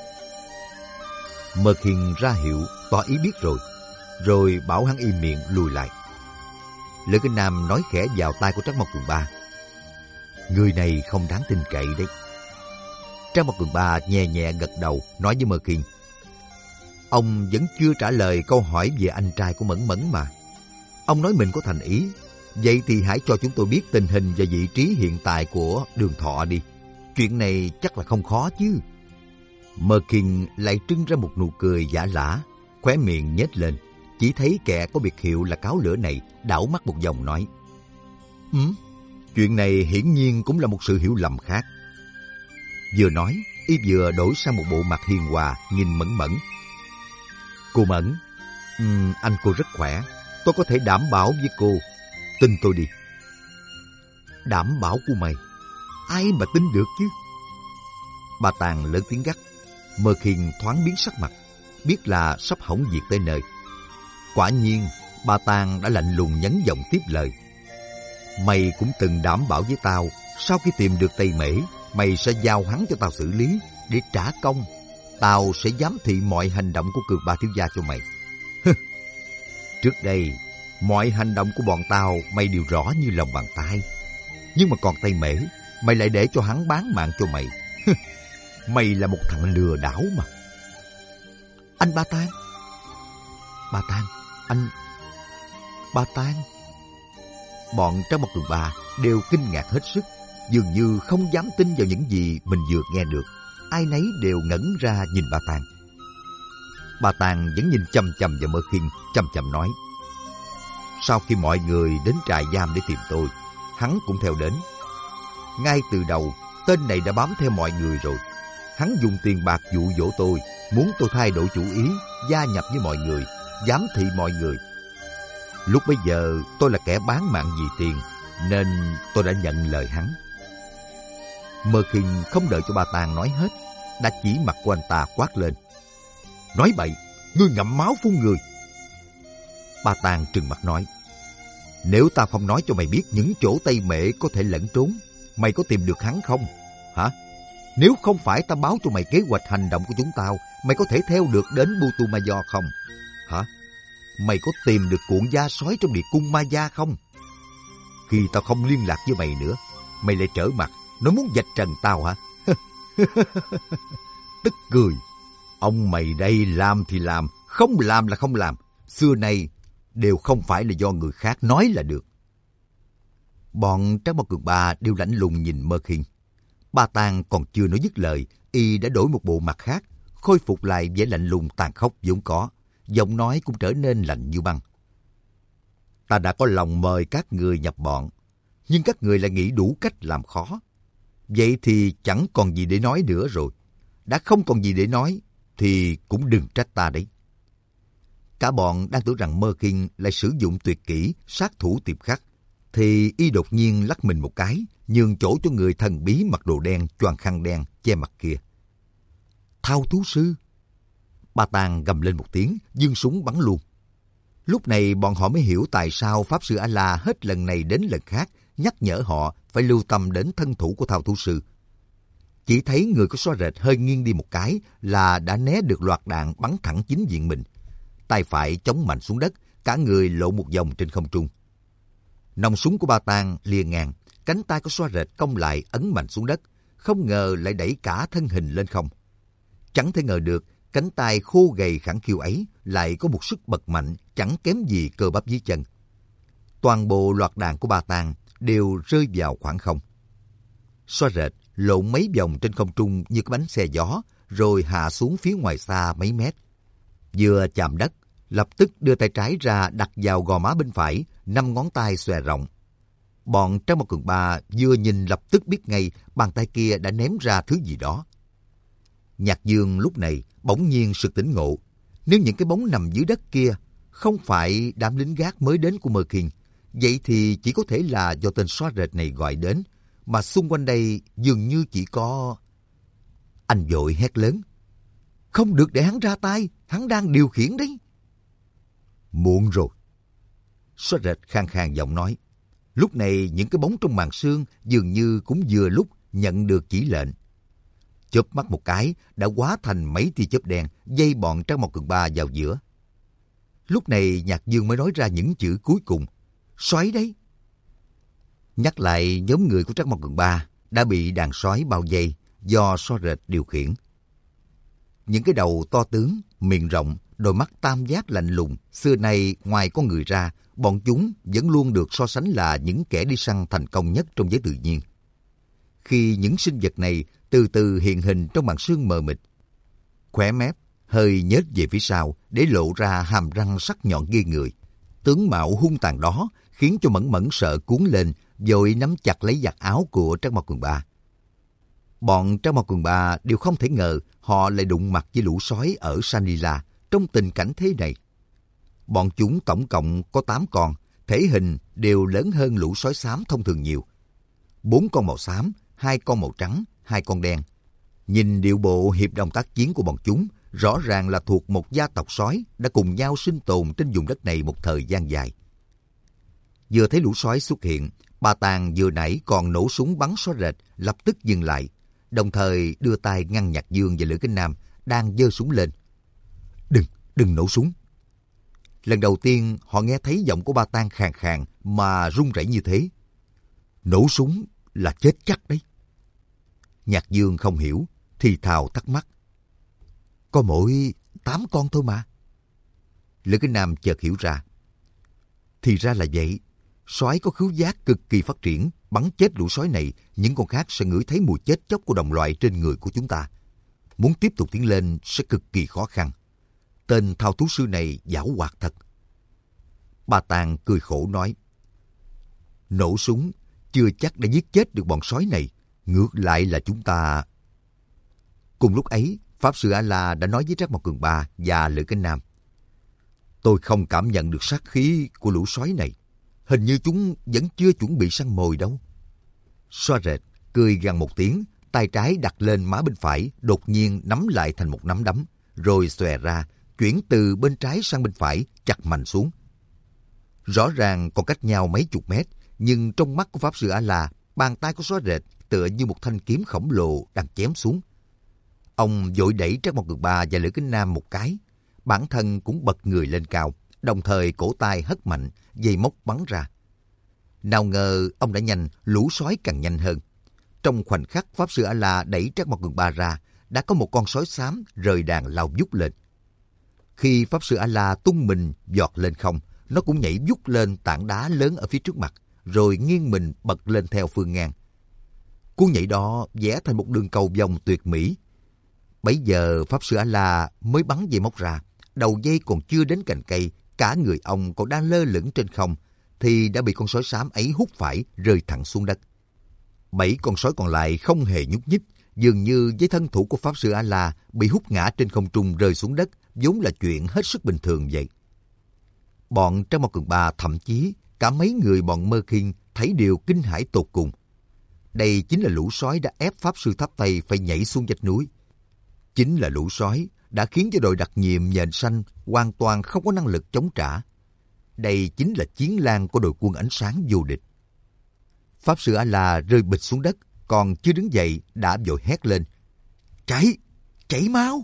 Mơ Khiên ra hiệu tỏ ý biết rồi bảo hắn im miệng lùi lại. Lữ Kinh Nam nói khẽ vào tai của Trác Mộc Cường Ba: người này không đáng tin cậy đấy. Trác Mộc Cường Ba nhẹ nhẹ gật đầu, nói với Mơ Khiên: ông vẫn chưa trả lời câu hỏi về anh trai của Mẫn Mẫn mà. Ông nói mình có thành ý, vậy thì hãy cho chúng tôi biết tình hình và vị trí hiện tại của Đường Thọ đi. Chuyện này chắc là không khó chứ. Mơ Khiên lại trưng ra một nụ cười giả lả, khóe miệng nhếch lên. Chỉ thấy kẻ có biệt hiệu là cáo lửa này đảo mắt một vòng nói: chuyện này hiển nhiên cũng là một sự hiểu lầm khác. Vừa nói, y vừa đổi sang một bộ mặt hiền hòa nhìn Mẫn Mẫn. Cô Mẫn, anh cô rất khỏe, tôi có thể đảm bảo với cô, tin tôi đi. Đảm bảo của mày? Ai mà tin được chứ? Bà Tàng lớn tiếng gắt. Mơ Khiên thoáng biến sắc mặt, biết là sắp hỏng việc tới nơi. Quả nhiên, bà Tàng đã lạnh lùng nhấn giọng tiếp lời: mày cũng từng đảm bảo với tao, sau khi tìm được Tây Mễ, mày sẽ giao hắn cho tao xử lý để trả công. Tao sẽ giám thị mọi hành động của Cường Ba thiếu gia cho mày. Trước đây, mọi hành động của bọn tao mày đều rõ như lòng bàn tay. Nhưng mà còn Tây Mễ, mày lại để cho hắn bán mạng cho mày. Mày là một thằng lừa đảo mà. Anh Ba Tang. Ba Tang, anh... Ba Tang. Bọn Trác Mộc Cường Ba đều kinh ngạc hết sức, dường như không dám tin vào những gì mình vừa nghe được. Ai nấy đều ngẩn ra nhìn bà Tàng. Bà Tàng vẫn nhìn chằm chằm vào Mơ Khiên, chằm chằm nói: sau khi mọi người đến trại giam để tìm tôi, hắn cũng theo đến. Ngay từ đầu, tên này đã bám theo mọi người rồi. Hắn dùng tiền bạc dụ dỗ tôi, muốn tôi thay đổi chủ ý, gia nhập với mọi người, giám thị mọi người. Lúc bấy giờ tôi là kẻ bán mạng vì tiền, nên tôi đã nhận lời hắn. Mơ Khiên không đợi cho bà Tàng nói hết, đã chỉ mặt của anh ta quát lên: nói bậy, ngươi ngậm máu phun người. Bà Tàng trừng mặt nói: nếu ta không nói cho mày biết những chỗ Tây Mễ có thể lẫn trốn, mày có tìm được hắn không? Hả? Nếu không phải ta báo cho mày kế hoạch hành động của chúng tao, mày có thể theo được đến Putumayo không? Hả? mày có tìm được cuộn da sói trong địa cung ma gia không? Khi tao không liên lạc với mày nữa, mày lại trở mặt, nói muốn vạch trần tao hả? Tức cười. Ông mày đây làm thì làm, không làm là không làm. Xưa nay đều không phải là do người khác nói là được. Bọn Trác Mao Cường Ba đều lạnh lùng nhìn Mơ Khiên. Ba Tàng còn chưa nói dứt lời, y đã đổi một bộ mặt khác, khôi phục lại vẻ lạnh lùng tàn khốc vốn có. Giọng nói cũng trở nên lạnh như băng. Ta đã có lòng mời các người nhập bọn, nhưng các người lại nghĩ đủ cách làm khó. Vậy thì chẳng còn gì để nói nữa rồi. Đã không còn gì để nói, thì cũng đừng trách ta đấy. Cả bọn đang tưởng rằng Mơ Khiên lại sử dụng tuyệt kỹ sát thủ tiệp khắc, thì y đột nhiên lắc mình một cái, nhường chỗ cho người thần bí mặc đồ đen choàng khăn đen che mặt kia. Thao thú sư! Ba Tàng gầm lên một tiếng, giương súng bắn luôn. Lúc này bọn họ mới hiểu tại sao Pháp Sư A-La hết lần này đến lần khác nhắc nhở họ phải lưu tâm đến thân thủ của thao thú sư. Chỉ thấy người của xóa rệt hơi nghiêng đi một cái là đã né được loạt đạn bắn thẳng chính diện mình. Tay phải chống mạnh xuống đất, cả người lộ một vòng trên không trung. Nòng súng của Ba Tàng lìa ngang, cánh tay của xóa rệt cong lại ấn mạnh xuống đất, không ngờ lại đẩy cả thân hình lên không. Chẳng thể ngờ được, cánh tay khô gầy khẳng khiu ấy lại có một sức bật mạnh chẳng kém gì cơ bắp dưới chân. Toàn bộ loạt đạn của Ba Tàng đều rơi vào khoảng không. Xóa rệt lộn mấy vòng trên không trung như cái bánh xe gió, rồi hạ xuống phía ngoài xa mấy mét. Vừa chạm đất, lập tức đưa tay trái ra đặt vào gò má bên phải, 5 ngón tay xòe rộng. Bọn Trác Mao Cường Ba vừa nhìn lập tức biết ngay bàn tay kia đã ném ra thứ gì đó. Nhạc Dương lúc này bỗng nhiên sực tỉnh ngộ. Nếu những cái bóng nằm dưới đất kia không phải đám lính gác mới đến của Mơ Khiên, vậy thì chỉ có thể là do tên xóa rệt này gọi đến, mà xung quanh đây dường như chỉ có... Anh vội hét lớn. Không được để hắn ra tay, hắn đang điều khiển đấy. Muộn rồi. Xóa rệt khàn khàn giọng nói. Lúc này những cái bóng trong màn sương dường như cũng vừa lúc nhận được chỉ lệnh. Chớp mắt một cái đã hóa thành mấy tia chớp đen dây bọn Trác Mao Cường Ba vào giữa. Lúc này Nhạc Dương mới nói ra những chữ cuối cùng. Sói đấy. Nhắc lại nhóm người của Trác Mao Cường Ba đã bị đàn sói bao vây do xóa rệt điều khiển. Những cái đầu to tướng, miệng rộng, đôi mắt tam giác lạnh lùng, xưa nay ngoài con người ra, bọn chúng vẫn luôn được so sánh là những kẻ đi săn thành công nhất trong giới tự nhiên. Khi những sinh vật này từ từ hiện hình trong màn sương mờ mịt, khóe mép hơi nhếch về phía sau để lộ ra hàm răng sắc nhọn ghê người. Tướng mạo hung tàn đó khiến cho Mẫn Mẫn sợ cuốn lên, vội nắm chặt lấy vạt áo của Trác Mao Cường Ba. Bọn Trác Mao Cường Ba đều không thể ngờ họ lại đụng mặt với lũ sói ở Sanila trong tình cảnh thế này. Bọn chúng tổng cộng có 8 con, thể hình đều lớn hơn lũ sói xám thông thường nhiều. 4 con màu xám, 2 con màu trắng, 2 con đen. Nhìn điệu bộ hiệp đồng tác chiến của bọn chúng, rõ ràng là thuộc một gia tộc sói đã cùng nhau sinh tồn trên vùng đất này một thời gian dài. Vừa thấy lũ sói xuất hiện, Ba Tàng vừa nãy còn nổ súng bắn xóa rệt, lập tức dừng lại, đồng thời đưa tay ngăn Nhạc Dương và Lữ Kính Nam đang giơ súng lên. Đừng nổ súng. Lần đầu tiên họ nghe thấy giọng của Ba Tàng khàn khàn mà run rẩy như thế. Nổ súng là chết chắc đấy. Nhạc Dương không hiểu, thì thào thắc mắc. Có mỗi 8 con thôi mà. Lữ Kính Nam chợt hiểu ra. Thì ra là vậy. Sói có khứu giác cực kỳ phát triển, bắn chết lũ sói này, những con khác sẽ ngửi thấy mùi chết chóc của đồng loại trên người của chúng ta. Muốn tiếp tục tiến lên sẽ cực kỳ khó khăn. Tên thao thú sư này giảo hoạt thật. Ba Tàng cười khổ nói. Nổ súng chưa chắc đã giết chết được bọn sói này. Ngược lại là chúng ta... Cùng lúc ấy, Pháp Sư A-La đã nói với Trác Mao Cường Ba và Lữ Kính Nam. Tôi không cảm nhận được sát khí của lũ sói này. Hình như chúng vẫn chưa chuẩn bị săn mồi đâu. Xóa rệt cười gằn một tiếng, tay trái đặt lên má bên phải, đột nhiên nắm lại thành một nắm đấm, rồi xòe ra, chuyển từ bên trái sang bên phải, chặt mạnh xuống. Rõ ràng còn cách nhau mấy chục mét, nhưng trong mắt của Pháp Sư A-La, bàn tay của xóa rệt tựa như một thanh kiếm khổng lồ đang chém xuống. Ông vội đẩy Trác Mao Cường Ba và Lữ Kính Nam một cái, bản thân cũng bật người lên cao, đồng thời cổ tay hất mạnh, dây móc bắn ra. Nào ngờ ông đã nhanh, lũ sói càng nhanh hơn. Trong khoảnh khắc Pháp Sư A-la đẩy Trác Mộc Cường Ba ra, đã có một con sói xám rời đàn lao vút lên. Khi Pháp Sư A-la tung mình giọt lên không, nó cũng nhảy vút lên tảng đá lớn ở phía trước mặt, rồi nghiêng mình bật lên theo phương ngang. Cú nhảy đó vẽ thành một đường cầu vòng tuyệt mỹ. Bấy giờ Pháp Sư A-la mới bắn dây móc ra, đầu dây còn chưa đến cành cây, cả người ông còn đang lơ lửng trên không, thì đã bị con sói xám ấy hút phải rơi thẳng xuống đất. 7 con sói còn lại không hề nhúc nhích, dường như với thân thủ của Pháp Sư A-la bị hút ngã trên không trung rơi xuống đất, vốn là chuyện hết sức bình thường vậy. Bọn Trác Mộc Cường Ba, thậm chí cả mấy người bọn Mơ Khiên thấy điều kinh hãi tột cùng. Đây chính là lũ sói đã ép Pháp Sư Tháp Tây phải nhảy xuống vách núi. Chính là lũ sói đã khiến cho đội đặc nhiệm Nhện Xanh hoàn toàn không có năng lực chống trả. Đây chính là chiến lang của đội quân ánh sáng vô địch. Pháp Sư A-la rơi bịch xuống đất, còn chưa đứng dậy đã vội hét lên: Chạy! Chạy mau!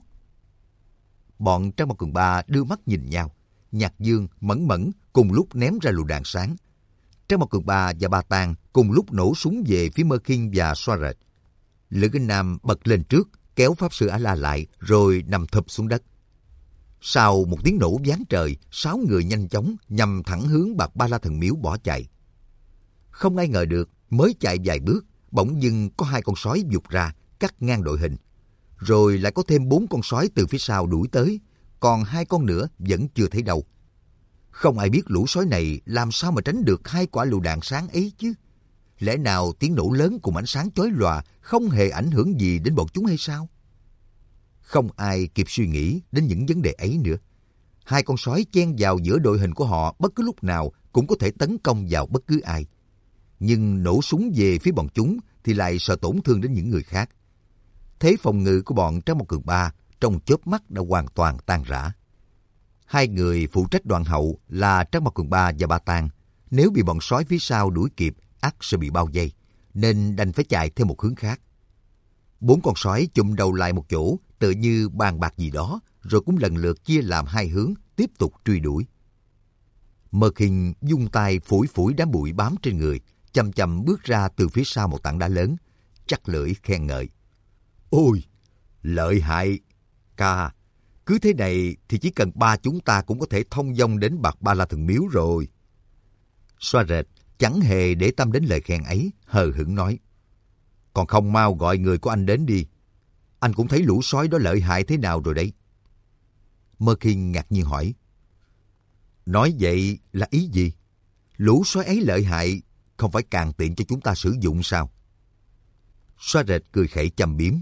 Bọn Trác Mộc Cường Ba đưa mắt nhìn nhau. Nhạc Dương, Mẫn Mẫn cùng lúc ném ra lựu đạn sáng. Trác Mộc Cường Ba và Ba Tàng cùng lúc nổ súng về phía Mơ Khiên và Xoa Rệt. Lữ Kinh Nam bật lên trước, kéo Pháp Sư A-la lại, rồi nằm thụp xuống đất. Sau một tiếng nổ vang trời, 6 người nhanh chóng nhằm thẳng hướng Bạc Ba La Thần Miếu bỏ chạy. Không ai ngờ được, mới chạy vài bước, bỗng dưng có 2 con sói vụt ra, cắt ngang đội hình. Rồi lại có thêm 4 con sói từ phía sau đuổi tới, còn 2 con nữa vẫn chưa thấy đâu. Không ai biết lũ sói này làm sao mà tránh được 2 quả lựu đạn sáng ấy chứ. Lẽ nào tiếng nổ lớn cùng ánh sáng chói lòa không hề ảnh hưởng gì đến bọn chúng hay sao? Không ai kịp suy nghĩ đến những vấn đề ấy nữa. 2 con sói chen vào giữa đội hình của họ, bất cứ lúc nào cũng có thể tấn công vào bất cứ ai. Nhưng nổ súng về phía bọn chúng thì lại sợ tổn thương đến những người khác. Thế phòng ngự của bọn Trác Mộc Cường Ba trong chớp mắt đã hoàn toàn tan rã. 2 người phụ trách đoạn hậu là Trác Mộc Cường Ba và Ba Tàng, nếu bị bọn sói phía sau đuổi kịp, ắt sẽ bị bao vây, nên đành phải chạy theo một hướng khác. 4 con sói chụm đầu lại một chỗ, tựa như bàn bạc gì đó, rồi cũng lần lượt chia làm 2 hướng, tiếp tục truy đuổi. Mơ Khiên dung tay phủi phủi đám bụi bám trên người, chậm chậm bước ra từ phía sau một tảng đá lớn, chắc lưỡi khen ngợi: Ôi, lợi hại! Ca, cứ thế này thì chỉ cần 3 chúng ta cũng có thể thông dong đến Bạc Ba La Thần Miếu rồi. Xoa Rệt chẳng hề để tâm đến lời khen ấy, hờ hững nói: Còn không mau gọi người của anh đến đi. Anh cũng thấy lũ sói đó lợi hại thế nào rồi đấy. Mơ Khiên ngạc nhiên hỏi: Nói vậy là ý gì? Lũ sói ấy lợi hại, không phải càng tiện cho chúng ta sử dụng sao? Xoa Rệt cười khẩy châm biếm: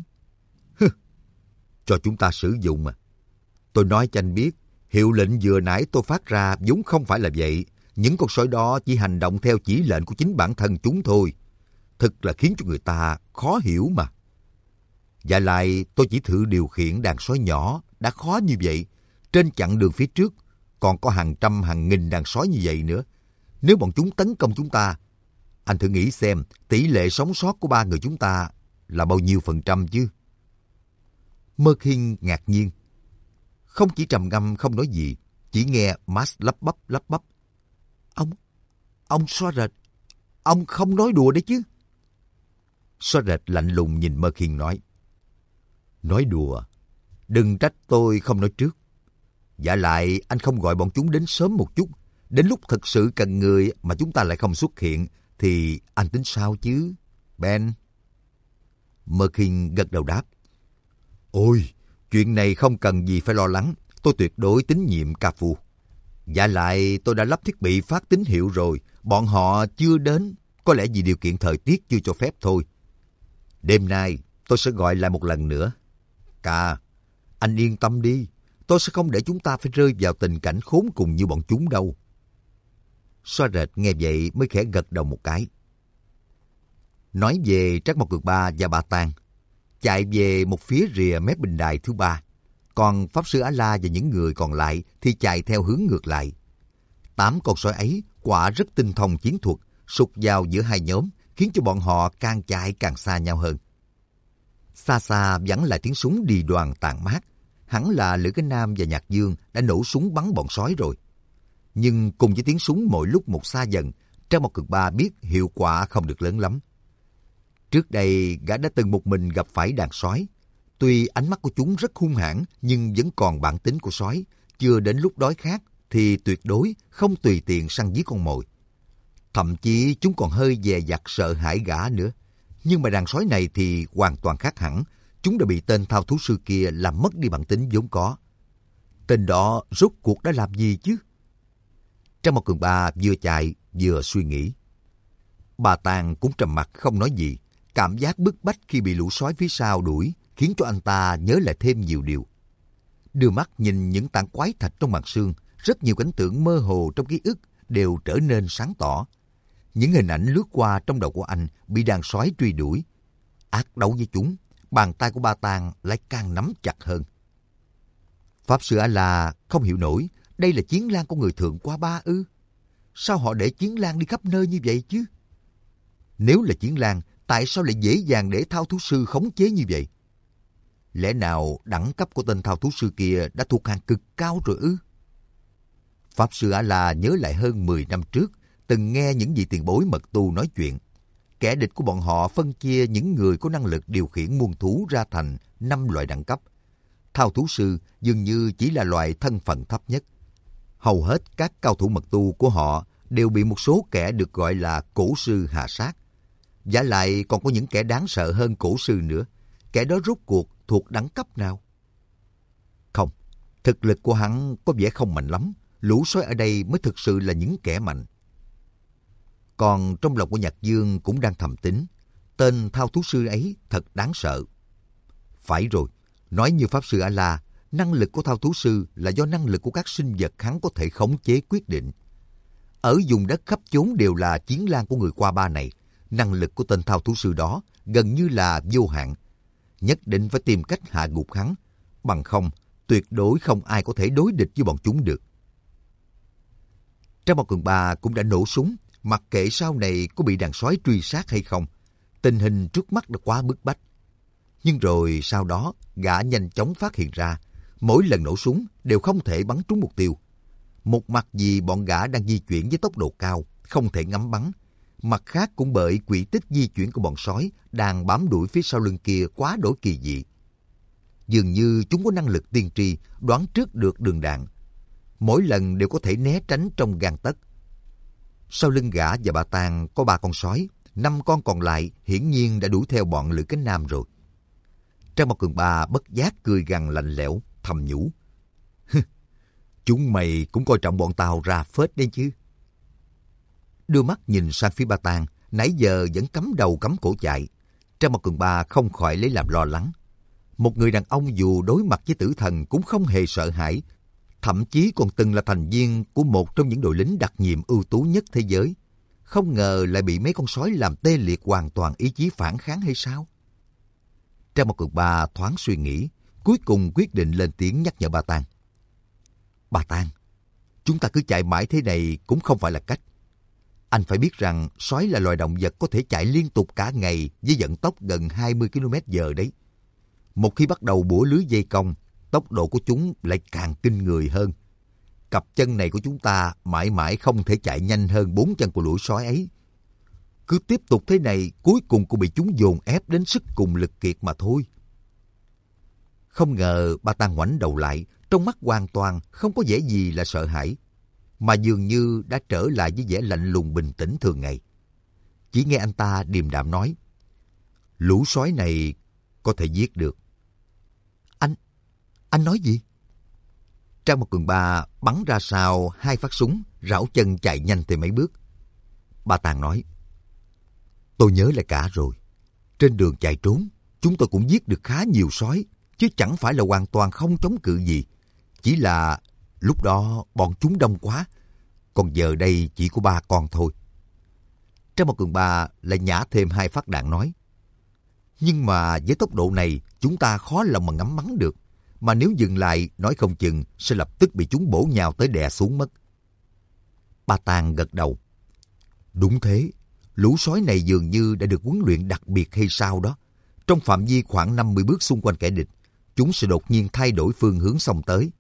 Cho chúng ta sử dụng mà. Tôi nói cho anh biết, hiệu lệnh vừa nãy tôi phát ra vốn không phải là vậy. Những con sói đó chỉ hành động theo chỉ lệnh của chính bản thân chúng thôi. Thật là khiến cho người ta khó hiểu mà. Và lại tôi chỉ thử điều khiển đàn sói nhỏ đã khó như vậy. Trên chặng đường phía trước còn có hàng trăm hàng nghìn đàn sói như vậy nữa. Nếu bọn chúng tấn công chúng ta, anh thử nghĩ xem tỷ lệ sống sót của 3 người chúng ta là bao nhiêu % chứ? Mơ Khiên ngạc nhiên. Không chỉ trầm ngâm không nói gì, chỉ nghe Max lắp bắp. Ông Xoa Rệt, ông không nói đùa đấy chứ? Xoa Rệt lạnh lùng nhìn Mơ Khiên nói: Nói đùa? Đừng trách tôi không nói trước. Dạ lại anh không gọi bọn chúng đến sớm một chút. Đến lúc thực sự cần người mà chúng ta lại không xuất hiện, thì anh tính sao chứ, Ben? Mơ Khiên gật đầu đáp: Ôi, chuyện này không cần gì phải lo lắng. Tôi tuyệt đối tín nhiệm Ca Phu. Dạ lại tôi đã lắp thiết bị phát tín hiệu rồi. Bọn họ chưa đến, có lẽ vì điều kiện thời tiết chưa cho phép thôi. Đêm nay tôi sẽ gọi lại một lần nữa. Ca, anh yên tâm đi. Tôi sẽ không để chúng ta phải rơi vào tình cảnh khốn cùng như bọn chúng đâu. Xoa Rệt nghe vậy mới khẽ gật đầu một cái. Nói về Trác Mộc Cường Ba và Ba Tàng, chạy về một phía rìa mép bình đài thứ 3. Còn Pháp Sư A-la và những người còn lại thì chạy theo hướng ngược lại. 8 con sói ấy quả rất tinh thông chiến thuật, sục vào giữa 2 nhóm, khiến cho bọn họ càng chạy càng xa nhau hơn. Xa xa vẳng lại tiếng súng đi đoàn tàn mát. Hẳn là Lữ Cái Nam và Nhạc Dương đã nổ súng bắn bọn sói rồi. Nhưng cùng với tiếng súng mỗi lúc một xa dần, Trang Mao Cường Ba biết hiệu quả không được lớn lắm. Trước đây, gã đã từng một mình gặp phải đàn sói. Tuy ánh mắt của chúng rất hung hãn, nhưng vẫn còn bản tính của sói. Chưa đến lúc đói khát, thì tuyệt đối không tùy tiện săn giết con mồi. Thậm chí chúng còn hơi dè dặt sợ hãi gã nữa. Nhưng mà đàn sói này thì hoàn toàn khác hẳn. Chúng đã bị tên thao thú sư kia làm mất đi bản tính vốn có. Tên đó rốt cuộc đã làm gì chứ? Trang Mao Cường Ba vừa chạy vừa suy nghĩ. Bà Tàng cũng trầm mặc không nói gì. Cảm giác bức bách khi bị lũ sói phía sau đuổi khiến cho anh ta nhớ lại thêm nhiều điều. Đưa mắt nhìn những tảng quái thạch trong màn sương, rất nhiều cảnh tượng mơ hồ trong ký ức đều trở nên sáng tỏ. Những hình ảnh lướt qua trong đầu của anh bị đàn sói truy đuổi. Ác đấu với chúng, bàn tay của Ba Tàng lại càng nắm chặt hơn. Pháp sư A-la không hiểu nổi, đây là chiến lang của người Thượng Qua Ba ư? Sao họ để chiến lang đi khắp nơi như vậy chứ? Nếu là chiến lang, tại sao lại dễ dàng để thao thú sư khống chế như vậy? Lẽ nào đẳng cấp của tên thao thú sư kia đã thuộc hàng cực cao rồi ư? Pháp sư A-la nhớ lại hơn 10 năm trước, từng nghe những vị tiền bối mật tu nói chuyện. Kẻ địch của bọn họ phân chia những người có năng lực điều khiển muôn thú ra thành 5 loại đẳng cấp. Thao thú sư dường như chỉ là loại thân phận thấp nhất. Hầu hết các cao thủ mật tu của họ đều bị một số kẻ được gọi là cổ sư hạ sát. Vả lại còn có những kẻ đáng sợ hơn cổ sư nữa. Kẻ đó rốt cuộc thuộc đẳng cấp nào? Không, thực lực của hắn có vẻ không mạnh lắm. Lũ sói ở đây mới thực sự là những kẻ mạnh. Còn trong lòng của Nhạc Dương cũng đang thầm tính. Tên thao thú sư ấy thật đáng sợ. Phải rồi, nói như Pháp sư A-la, năng lực của thao thú sư là do năng lực của các sinh vật hắn có thể khống chế quyết định. Ở vùng đất khắp chốn đều là chiến lang của người Qua Ba này. Năng lực của tên thao thú sư đó gần như là vô hạn. Nhất định phải tìm cách hạ gục hắn. Bằng không, tuyệt đối không ai có thể đối địch với bọn chúng được. Trang Mao Cường Ba cũng đã nổ súng, mặc kệ sau này có bị đàn sói truy sát hay không. Tình hình trước mắt đã quá bức bách. Nhưng rồi sau đó, gã nhanh chóng phát hiện ra, mỗi lần nổ súng đều không thể bắn trúng mục tiêu. Một mặt vì bọn gã đang di chuyển với tốc độ cao, không thể ngắm bắn. Mặt khác cũng bởi quỹ tích di chuyển của bọn sói đang bám đuổi phía sau lưng kia quá đổi kỳ dị. Dường như chúng có năng lực tiên tri đoán trước được đường đạn. Mỗi lần đều có thể né tránh trong gang tấc. Sau lưng gã và bà Tàng có 3 con sói, 5 con còn lại hiển nhiên đã đuổi theo bọn Lữ Cánh Nam rồi. Trang Mao Cường Ba bất giác cười gằn lạnh lẽo, thầm nhủ. Chúng mày cũng coi trọng bọn tao ra phết đấy chứ. Đưa mắt nhìn sang phía Ba Tàng, nãy giờ vẫn cắm đầu cắm cổ chạy. Trang Mao Cường Ba không khỏi lấy làm lo lắng. Một người đàn ông dù đối mặt với tử thần cũng không hề sợ hãi, thậm chí còn từng là thành viên của một trong những đội lính đặc nhiệm ưu tú nhất thế giới. Không ngờ lại bị mấy con sói làm tê liệt hoàn toàn ý chí phản kháng hay sao? Trang Mao Cường Ba thoáng suy nghĩ, cuối cùng quyết định lên tiếng nhắc nhở Ba Tàng. Ba Tàng, chúng ta cứ chạy mãi thế này cũng không phải là cách. Anh phải biết rằng sói là loài động vật có thể chạy liên tục cả ngày với vận tốc gần 20 km/h đấy. Một khi bắt đầu bủa lưới dây cong, tốc độ của chúng lại càng kinh người hơn. Cặp chân này của chúng ta mãi mãi không thể chạy nhanh hơn 4 chân của lũ sói ấy. Cứ tiếp tục thế này, cuối cùng cũng bị chúng dồn ép đến sức cùng lực kiệt mà thôi. Không ngờ Ba Tàng ngoảnh đầu lại, trong mắt hoàn toàn không có vẻ gì là sợ hãi, mà dường như đã trở lại với vẻ lạnh lùng bình tĩnh thường ngày. Chỉ nghe anh ta điềm đạm nói, lũ sói này có thể giết được. Anh nói gì? Trang Mao Cường Ba bắn ra sau 2 phát súng, rảo chân chạy nhanh thêm mấy bước. Ba Tàng nói, tôi nhớ lại cả rồi. Trên đường chạy trốn, chúng tôi cũng giết được khá nhiều sói, chứ chẳng phải là hoàn toàn không chống cự gì. Chỉ là lúc đó bọn chúng đông quá, còn giờ đây chỉ có 3 con thôi. Trang Mao Cường Ba lại nhả thêm 2 phát đạn nói, nhưng mà với tốc độ này chúng ta khó lòng mà ngắm bắn được. Mà nếu dừng lại, nói không chừng sẽ lập tức bị chúng bổ nhào tới đè xuống mất. Ba Tàng gật đầu. Đúng thế, lũ sói này dường như đã được huấn luyện đặc biệt hay sao đó. Trong phạm vi khoảng 50 bước xung quanh kẻ địch, chúng sẽ đột nhiên thay đổi phương hướng xông tới.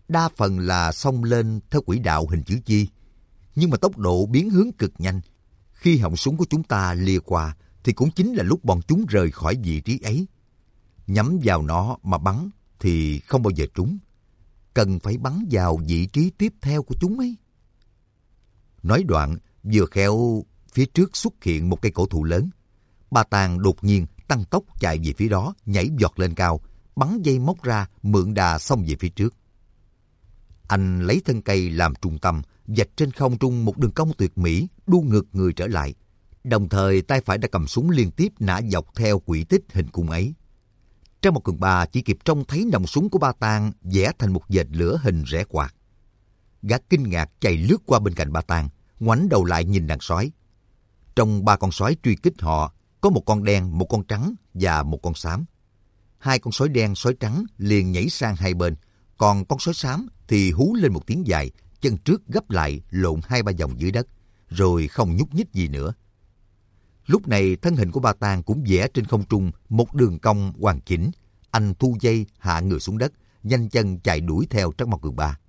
đa phần là xông lên theo quỹ đạo hình chữ chi, nhưng mà tốc độ biến hướng cực nhanh. Khi họng súng của chúng ta lìa qua thì cũng chính là lúc bọn chúng rời khỏi vị trí ấy. Nhắm vào nó mà bắn thì không bao giờ trúng. Cần phải bắn vào vị trí tiếp theo của chúng ấy. Nói đoạn, vừa khéo phía trước xuất hiện một cây cổ thụ lớn. Ba Tàng đột nhiên tăng tốc chạy về phía đó, nhảy vọt lên cao, bắn dây móc ra, mượn đà xông về phía trước. Anh lấy thân cây làm trung tâm, vạch trên không trung một đường cong tuyệt mỹ, đu ngược người trở lại. Đồng thời tay phải đã cầm súng liên tiếp nã dọc theo quỹ tích hình cung ấy. Trang Một Cường Ba chỉ kịp trông thấy nòng súng của Ba Tàng vẽ thành một vệt lửa hình rẽ quạt. Gã kinh ngạc chạy lướt qua bên cạnh Ba Tàng, ngoảnh đầu lại nhìn đàn sói. Trong 3 con sói truy kích họ, có một con đen, một con trắng và một con xám. 2 con sói đen, sói trắng liền nhảy sang hai bên, còn con sói xám thì hú lên một tiếng dài, chân trước gấp lại lộn 2-3 vòng dưới đất, rồi không nhúc nhích gì nữa. Lúc này thân hình của Ba Tàng cũng vẽ trên không trung một đường cong hoàn chỉnh. Anh thu dây hạ người xuống đất, nhanh chân chạy đuổi theo Trắc Mộc Cường Ba.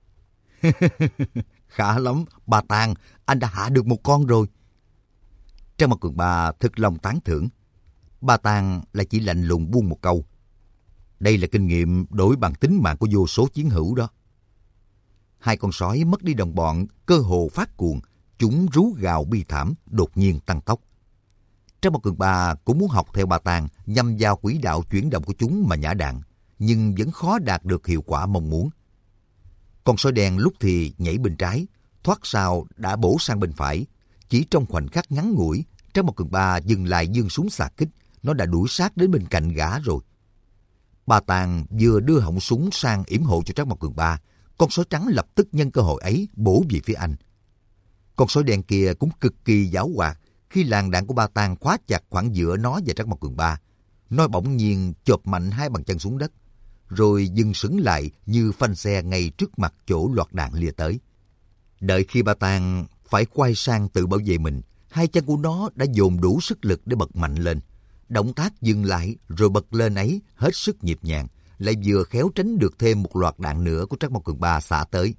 Khá lắm, Ba Tàng, anh đã hạ được một con rồi. Trắc Mộc Cường Ba thực lòng tán thưởng. Ba Tàng lại chỉ lạnh lùng buông một câu. Đây là kinh nghiệm đổi bằng tính mạng của vô số chiến hữu đó. 2 con sói mất đi đồng bọn, cơ hồ phát cuồng, chúng rú gào bi thảm, đột nhiên tăng tốc. Trắc Mộc Cường Ba cũng muốn học theo Ba Tàng nhằm vào quỹ đạo chuyển động của chúng mà nhả đạn, nhưng vẫn khó đạt được hiệu quả mong muốn. Con sói đen lúc thì nhảy bên trái, thoát sau đã bổ sang bên phải. Chỉ trong khoảnh khắc ngắn ngủi, Trắc Mộc Cường Ba dừng lại giương súng xạ kích, nó đã đuổi sát đến bên cạnh gã rồi. Ba Tàng vừa đưa họng súng sang yểm hộ cho Trắc Mộc Cường Ba, con sói trắng lập tức nhân cơ hội ấy bổ về phía anh. Con sói đen kia cũng cực kỳ giảo hoạt. Khi làn đạn của Ba Tàng khóa chặt khoảng giữa nó và Trắc Mộc Cường Ba, nó bỗng nhiên chộp mạnh 2 bàn chân xuống đất, rồi dừng sững lại như phanh xe ngay trước mặt chỗ loạt đạn lìa tới. Đợi khi Ba Tàng phải quay sang tự bảo vệ mình, 2 chân của nó đã dồn đủ sức lực để bật mạnh lên. Động tác dừng lại rồi bật lên ấy hết sức nhịp nhàng, lại vừa khéo tránh được thêm một loạt đạn nữa của Trắc Mộc Cường Ba xả tới.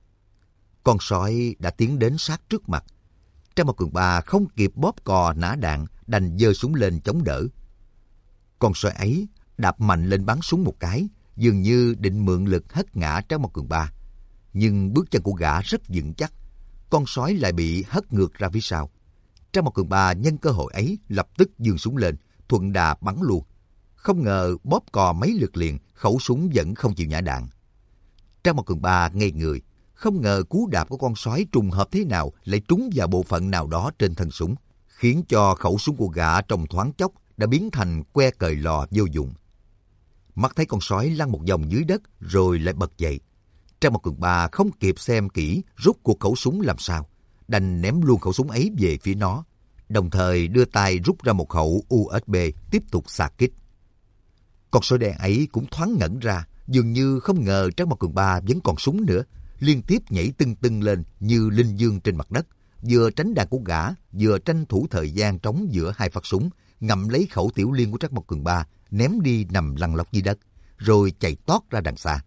Con sói đã tiến đến sát trước mặt. Trắc Mộc Cường Ba không kịp bóp cò nã đạn, đành giơ súng lên chống đỡ. Con sói ấy đạp mạnh lên bắn súng một cái, dường như định mượn lực hất ngã Trắc Mộc Cường Ba. Nhưng bước chân của gã rất vững chắc, con sói lại bị hất ngược ra phía sau. Trắc Mộc Cường Ba nhân cơ hội ấy lập tức giương súng lên, thuận đà bắn luôn. Không ngờ bóp cò mấy lượt liền, khẩu súng vẫn không chịu nhả đạn. Trắc Mộc Cường Ba ngây người, không ngờ cú đạp của con sói trùng hợp thế nào lại trúng vào bộ phận nào đó trên thân súng, khiến cho khẩu súng của gã trong thoáng chốc đã biến thành que cời lò vô dụng. Mắt thấy con sói lăn một vòng dưới đất rồi lại bật dậy. Trắc Mộc Cường Ba không kịp xem kỹ rút cuộc khẩu súng làm sao, đành ném luôn khẩu súng ấy về phía nó, đồng thời đưa tay rút ra một khẩu USB tiếp tục xạ kích. Con sói đen ấy cũng thoáng ngẩn ra, dường như không ngờ Trắc Mộc Cường Ba vẫn còn súng nữa, liên tiếp nhảy tưng tưng lên như linh dương trên mặt đất, vừa tránh đạn của gã, vừa tranh thủ thời gian trống giữa 2 phát súng, ngậm lấy khẩu tiểu liên của Trắc Mộc Cường Ba, ném đi nằm lăn lóc dưới đất, rồi chạy tót ra đằng xa.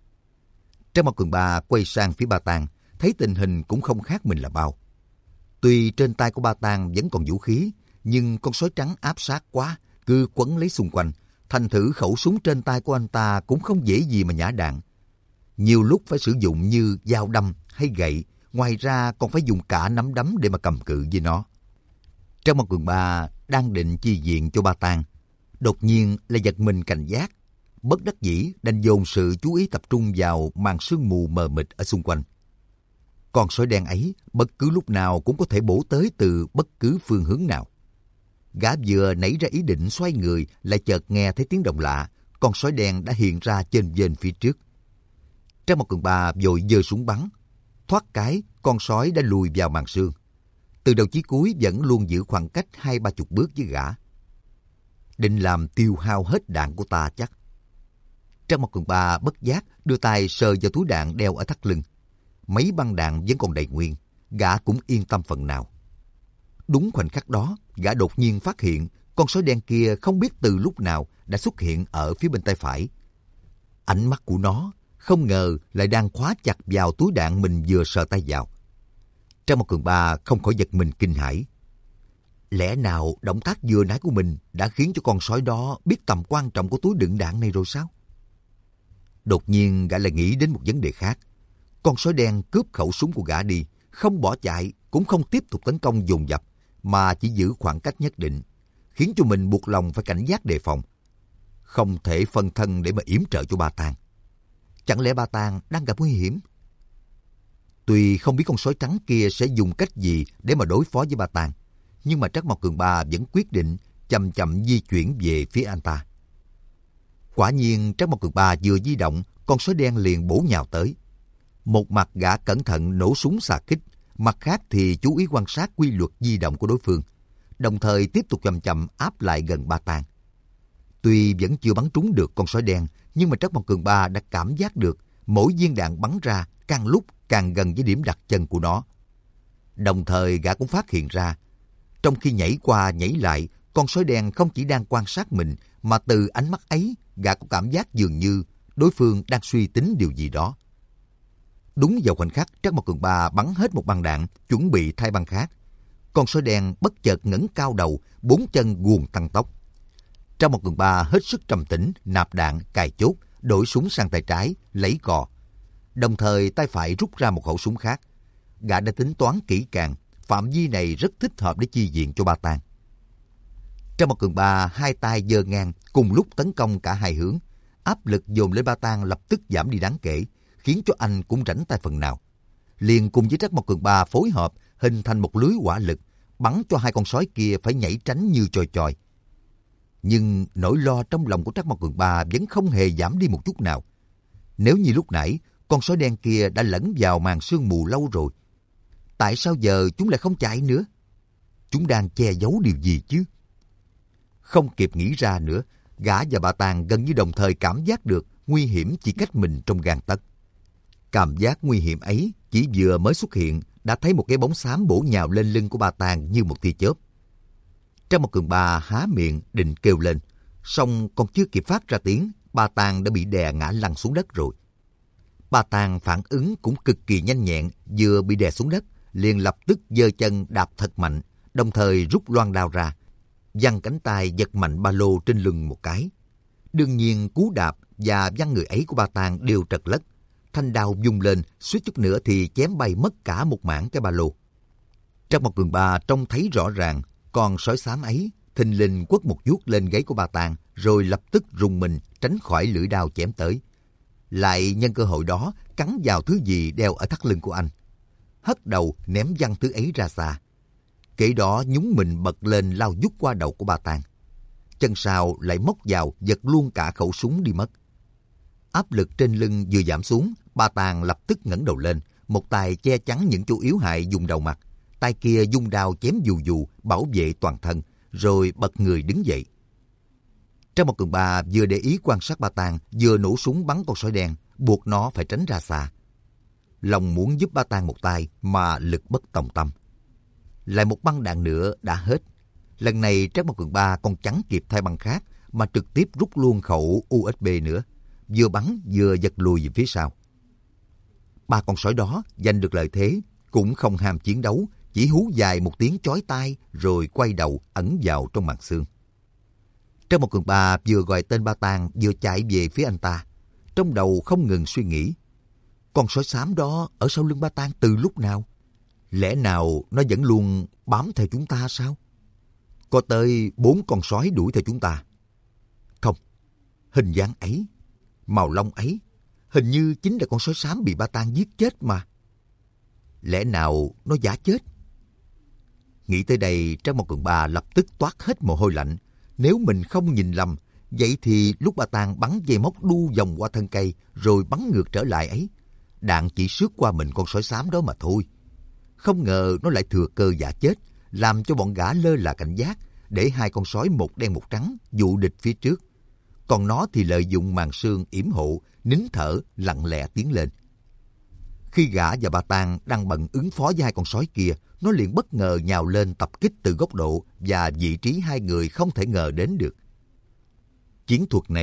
Trắc Mộc Cường Ba quay sang phía Ba Tàng, thấy tình hình cũng không khác mình là bao. Tuy trên tay của Ba Tàng vẫn còn vũ khí, nhưng con sói trắng áp sát quá, cứ quấn lấy xung quanh, thành thử khẩu súng trên tay của anh ta cũng không dễ gì mà nhả đạn. Nhiều lúc phải sử dụng như dao đâm hay gậy, ngoài ra còn phải dùng cả nắm đấm để mà cầm cự với nó. Trắc Mộc Cường Ba đang định chi viện cho Ba Tàng, đột nhiên lại giật mình cảnh giác, bất đắc dĩ đành dồn sự chú ý tập trung vào màn sương mù mờ mịt ở xung quanh. Con sói đen ấy bất cứ lúc nào cũng có thể bổ tới từ bất cứ phương hướng nào. Gã vừa nảy ra ý định xoay người, lại chợt nghe thấy tiếng động lạ, con sói đen đã hiện ra chênh vênh phía trước. Trắc Mộc Cường Ba vội giơ súng bắn, thoát cái con sói đã lùi vào màn sương. Từ đầu chí cuối vẫn luôn giữ khoảng cách 20-30 bước với gã. Định làm tiêu hao hết đạn của ta chắc. Trắc Mộc Cường Ba bất giác đưa tay sờ vào túi đạn đeo ở thắt lưng. Mấy băng đạn vẫn còn đầy nguyên, gã cũng yên tâm phần nào. Đúng khoảnh khắc đó, gã đột nhiên phát hiện con sói đen kia không biết từ lúc nào đã xuất hiện ở phía bên tay phải. Ánh mắt của nó không ngờ lại đang khóa chặt vào túi đạn mình vừa sờ tay vào. Trang Một Cường Ba không khỏi giật mình kinh hãi. Lẽ nào động tác vừa nãy của mình đã khiến cho con sói đó biết tầm quan trọng của túi đựng đạn này rồi sao? Đột nhiên gã lại nghĩ đến một vấn đề khác. Con sói đen cướp khẩu súng của gã đi, không bỏ chạy, cũng không tiếp tục tấn công dồn dập, mà chỉ giữ khoảng cách nhất định, khiến cho mình buộc lòng phải cảnh giác đề phòng. Không thể phân thân để mà yểm trợ cho Ba Tàng. Chẳng lẽ Ba Tàng đang gặp nguy hiểm? Tuy không biết con sói trắng kia sẽ dùng cách gì để mà đối phó với Ba Tàng, nhưng mà Trắc Mộc Cường Ba vẫn quyết định chậm chậm di chuyển về phía anh ta. Quả nhiên Trắc Mộc Cường Ba vừa di động, con sói đen liền bổ nhào tới. Một mặt gã cẩn thận nổ súng xạ kích, mặt khác thì chú ý quan sát quy luật di động của đối phương, đồng thời tiếp tục chậm chậm áp lại gần Ba Tàng. Tuy vẫn chưa bắn trúng được con sói đen, nhưng mà Trắc Mộc Cường Ba đã cảm giác được mỗi viên đạn bắn ra càng lúc càng gần với điểm đặt chân của nó. Đồng thời gã cũng phát hiện ra, trong khi nhảy qua nhảy lại, con sói đen không chỉ đang quan sát mình, mà từ ánh mắt ấy, gã có cảm giác dường như đối phương đang suy tính điều gì đó. Đúng vào khoảnh khắc Trắc Mộc Cường Ba bắn hết một băng đạn, chuẩn bị thay băng khác, con sói đen bất chợt ngẩng cao đầu, bốn chân guồng tăng tốc. Trắc Mộc Cường Ba hết sức trầm tĩnh, nạp đạn, cài chốt, đổi súng sang tay trái, lấy cò. Đồng thời tay phải rút ra một khẩu súng khác. Gã đã tính toán kỹ càng, phạm vi này rất thích hợp để chi viện cho Ba Tàng. Trắc Mộc Cường Ba hai tay giơ ngang, cùng lúc tấn công cả hai hướng. Áp lực dồn lên Ba Tàng lập tức giảm đi đáng kể, khiến cho anh cũng rảnh tay phần nào. Liền cùng với Trắc Mộc Cường Ba phối hợp, hình thành một lưới hỏa lực, bắn cho hai con sói kia phải nhảy tránh như choi choi. Nhưng nỗi lo trong lòng của Trắc Mộc Cường Ba vẫn không hề giảm đi một chút nào. Nếu như lúc nãy, con sói đen kia đã lẫn vào màn sương mù lâu rồi, tại sao giờ chúng lại không chạy nữa? Chúng đang che giấu điều gì chứ? Không kịp nghĩ ra nữa, gã và Ba Tàng gần như đồng thời cảm giác được nguy hiểm chỉ cách mình trong gang tấc. Cảm giác nguy hiểm ấy chỉ vừa mới xuất hiện, đã thấy một cái bóng xám bổ nhào lên lưng của Ba Tàng như một tia chớp. Trắc Mộc Cường Ba há miệng định kêu lên, song còn chưa kịp phát ra tiếng, Ba Tàng đã bị đè ngã lăn xuống đất rồi. Ba Tàng phản ứng cũng cực kỳ nhanh nhẹn, vừa bị đè xuống đất, liền lập tức giơ chân đạp thật mạnh, đồng thời rút loan đao ra, giăng cánh tay giật mạnh ba lô trên lưng một cái. Đương nhiên cú đạp và văng người ấy của Ba Tàng đều trật lất. Thanh đao vung lên, suýt chút nữa thì chém bay mất cả một mảng cái ba lô. Trắc Mộc Cường Ba trông thấy rõ ràng, con sói xám ấy thình lình quất một vuốt lên gáy của Ba Tàng, rồi lập tức rùng mình tránh khỏi lưỡi đao chém tới. Lại nhân cơ hội đó cắn vào thứ gì đeo ở thắt lưng của anh, hất đầu ném văng thứ ấy ra xa. Kể đó nhúng mình bật lên lao vút qua đầu của Ba Tàng. Chân sau lại móc vào giật luôn cả khẩu súng đi mất. Áp lực trên lưng vừa giảm xuống, Ba Tàng lập tức ngẩng đầu lên, một tay che chắn những chỗ yếu hại dùng đầu mặt, tay kia dung đao chém dù dù bảo vệ toàn thân, rồi bật người đứng dậy. Trắc Mộc Cường Ba vừa để ý quan sát Ba Tàng, vừa nổ súng bắn con sói đen, buộc nó phải tránh ra xa. Lòng muốn giúp Ba Tàng một tay mà lực bất tòng tâm. Lại một băng đạn nữa đã hết. Lần này Trắc Mộc Cường Ba còn chẳng kịp thay băng khác, mà trực tiếp rút luôn khẩu USB nữa, vừa bắn vừa giật lùi về phía sau. Ba con sói đó giành được lợi thế, cũng không ham chiến đấu, chỉ hú dài một tiếng chói tai rồi quay đầu ẩn vào trong màn sương. Trắc Mộc Cường Ba vừa gọi tên Ba Tàng vừa chạy về phía anh ta, trong đầu không ngừng suy nghĩ. Con sói xám đó ở sau lưng Ba Tàng từ lúc nào? Lẽ nào nó vẫn luôn bám theo chúng ta sao? Có tới 4 con sói đuổi theo chúng ta. Không, hình dáng ấy, màu lông ấy, hình như chính là con sói xám bị Ba Tàng giết chết mà. Lẽ nào nó giả chết? Nghĩ tới đây, Trắc Mộc Cường Ba lập tức toát hết mồ hôi lạnh. Nếu mình không nhìn lầm, vậy thì lúc Ba Tàng bắn dây móc đu vòng qua thân cây rồi bắn ngược trở lại ấy, đạn chỉ xước qua mình con sói xám đó mà thôi. Không ngờ nó lại thừa cơ giả chết, làm cho bọn gã lơ là cảnh giác, để hai con sói một đen một trắng dụ địch phía trước. Còn nó thì lợi dụng màn sương yểm hộ, nín thở, lặng lẽ tiến lên. Khi gã và Ba Tàng đang bận ứng phó với hai con sói kia, nó liền bất ngờ nhào lên tập kích từ góc độ và vị trí hai người không thể ngờ đến được. Chiến thuật này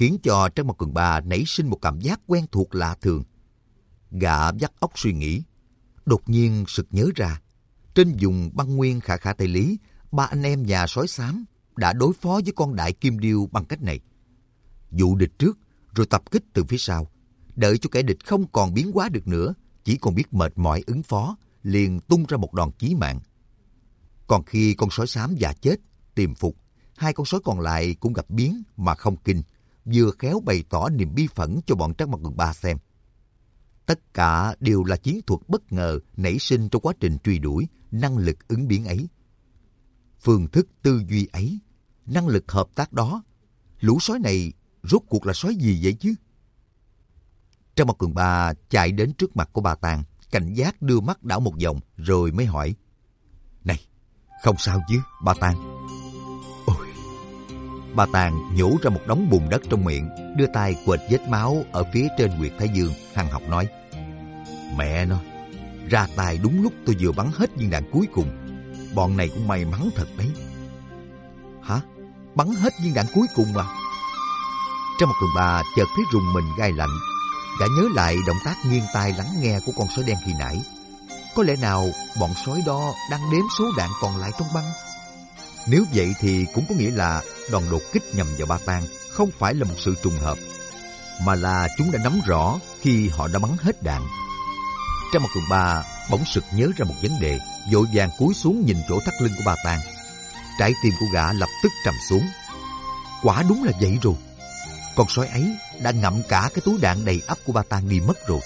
khiến cho Trác Mộc Cường Ba nảy sinh một cảm giác quen thuộc lạ thường. Gã vắt óc suy nghĩ, đột nhiên sực nhớ ra, trên vùng băng nguyên Khả Khả Tây Lý, ba anh em nhà sói xám đã đối phó với con đại kim điêu bằng cách này. Dụ địch trước, rồi tập kích từ phía sau. Đợi cho kẻ địch không còn biến hóa được nữa, chỉ còn biết mệt mỏi ứng phó, liền tung ra một đòn chí mạng. Còn khi con sói xám già chết, tiềm phục, hai con sói còn lại cũng gặp biến mà không kinh, vừa khéo bày tỏ niềm bi phẫn cho bọn Trác Mộc Cường Ba xem. Tất cả đều là chiến thuật bất ngờ nảy sinh trong quá trình truy đuổi, năng lực ứng biến ấy. Phương thức tư duy ấy, năng lực hợp tác đó, lũ sói này rốt cuộc là sói gì vậy chứ? Trác Mộc Cường Ba chạy đến trước mặt của Ba Tàng, cảnh giác đưa mắt đảo một vòng rồi mới hỏi. Này, không sao chứ, Ba Tàng? Ôi! Ba Tàng nhổ ra một đống bùn đất trong miệng, đưa tay quệt vết máu ở phía trên huyệt thái dương, hằn học nói. Mẹ nó, ra tay đúng lúc tôi vừa bắn hết viên đạn cuối cùng. Bọn này cũng may mắn thật đấy. Hả? Bắn hết viên đạn cuối cùng mà? Trác Mộc Cường Ba chợt thấy rùng mình gai lạnh. Gã nhớ lại động tác nghiêng tai lắng nghe của con sói đen khi nãy. Có lẽ nào bọn sói đó đang đếm số đạn còn lại trong băng? Nếu vậy thì cũng có nghĩa là đòn đột kích nhằm vào Ba Tàng không phải là một sự trùng hợp, mà là chúng đã nắm rõ khi họ đã bắn hết đạn. Trác Mộc Cường Ba bỗng sực nhớ ra một vấn đề, vội vàng cúi xuống nhìn chỗ thắt lưng của Ba Tàng. Trái tim của gã lập tức trầm xuống. Quả đúng là vậy rồi. Con sói ấy đã ngậm cả cái túi đạn đầy ắp của Ba Tàng đi mất rồi.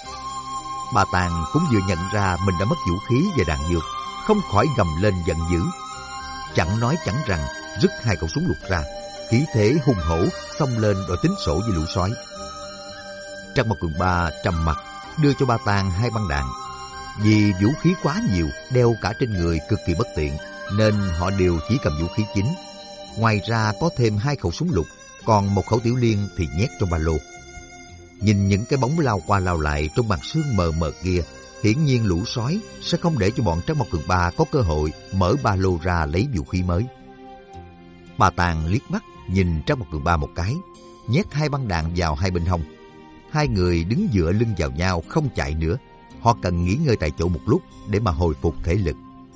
Ba Tàng cũng vừa nhận ra mình đã mất vũ khí và đạn dược, không khỏi gầm lên giận dữ. Chẳng nói chẳng rằng, rứt hai khẩu súng lục ra, khí thế hung hổ xông lên đòi tính sổ với lũ sói. Trác Mộc Cường Ba trầm mặt đưa cho Ba Tàng hai băng đạn. Vì vũ khí quá nhiều, đeo cả trên người cực kỳ bất tiện, nên họ đều chỉ cầm vũ khí chính. Ngoài ra có thêm hai khẩu súng lục, còn một khẩu tiểu liên thì nhét trong ba lô. Nhìn những cái bóng lao qua lao lại trong màn sương mờ mờ kia, hiển nhiên lũ sói sẽ không để cho bọn Trác Mộc Cường Ba có cơ hội mở ba lô ra lấy vũ khí mới. Ba Tàng liếc mắt nhìn Trác Mộc Cường Ba một cái, nhét hai băng đạn vào hai bên hông. Hai người đứng dựa lưng vào nhau không chạy nữa. Họ cần nghỉ ngơi tại chỗ một lúc để mà hồi phục thể lực.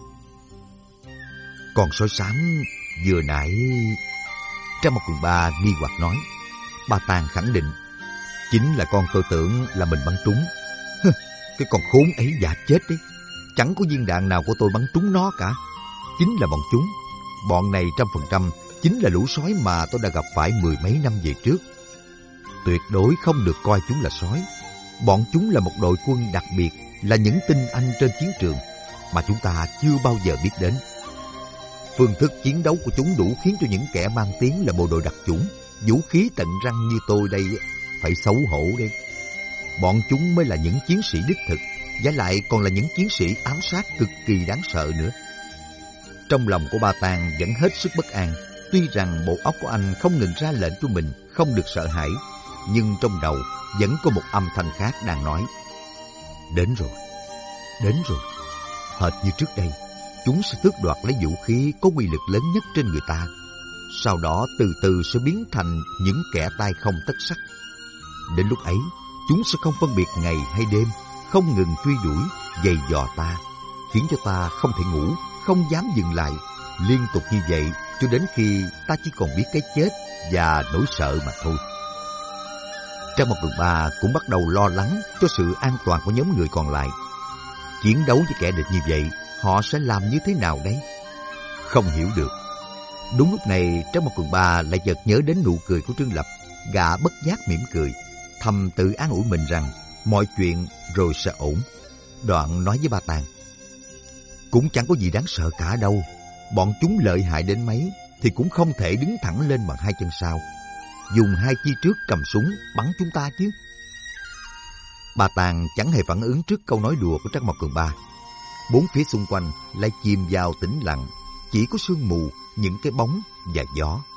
Con sói xám vừa nãy... Trác Mộc Cường Ba nghi hoặc nói. Ba Tàng khẳng định. Chính là con tôi tưởng là mình bắn trúng. Cái con khốn ấy dạ chết đấy. Chẳng có viên đạn nào của tôi bắn trúng nó cả. Chính là bọn chúng. Bọn này 100% chính là lũ sói mà tôi đã gặp phải 10 mấy năm về trước. Tuyệt đối không được coi chúng là sói. Bọn chúng là một đội quân đặc biệt, là những tinh anh trên chiến trường mà chúng ta chưa bao giờ biết đến. Phương thức chiến đấu của chúng đủ khiến cho những kẻ mang tiếng là bộ đội đặc chủng, vũ khí tận răng như tôi đây phải xấu hổ đấy. Bọn chúng mới là những chiến sĩ đích thực, và lại còn là những chiến sĩ ám sát cực kỳ đáng sợ nữa. Trong lòng của Ba Tàng vẫn hết sức bất an. Tuy rằng bộ óc của anh không ngừng ra lệnh cho mình không được sợ hãi, nhưng trong đầu vẫn có một âm thanh khác đang nói. Đến rồi, đến rồi. Hệt như trước đây, chúng sẽ tước đoạt lấy vũ khí có uy lực lớn nhất trên người ta. Sau đó từ từ sẽ biến thành những kẻ tay không tất sắt. Đến lúc ấy, chúng sẽ không phân biệt ngày hay đêm, không ngừng truy đuổi, giày dò ta, khiến cho ta không thể ngủ, không dám dừng lại, liên tục như vậy cho đến khi ta chỉ còn biết cái chết và nỗi sợ mà thôi. Trác Mộc Cường Ba cũng bắt đầu lo lắng cho sự an toàn của nhóm người còn lại. Chiến đấu với kẻ địch như vậy, họ sẽ làm như thế nào đấy? Không hiểu được. Đúng lúc này, Trác Mộc Cường Ba lại chợt nhớ đến nụ cười của Trương Lập. Gã bất giác mỉm cười, thầm tự an ủi mình rằng mọi chuyện rồi sẽ ổn. Đoạn nói với Ba Tàng. Cũng chẳng có gì đáng sợ cả đâu. Bọn chúng lợi hại đến mấy thì cũng không thể đứng thẳng lên bằng hai chân sau, dùng hai chi trước cầm súng bắn chúng ta chứ. Ba Tàng chẳng hề phản ứng trước câu nói đùa của Trác Mộc Cường Ba. Bốn phía xung quanh lại chìm vào tĩnh lặng, chỉ có sương mù, những cái bóng và gió.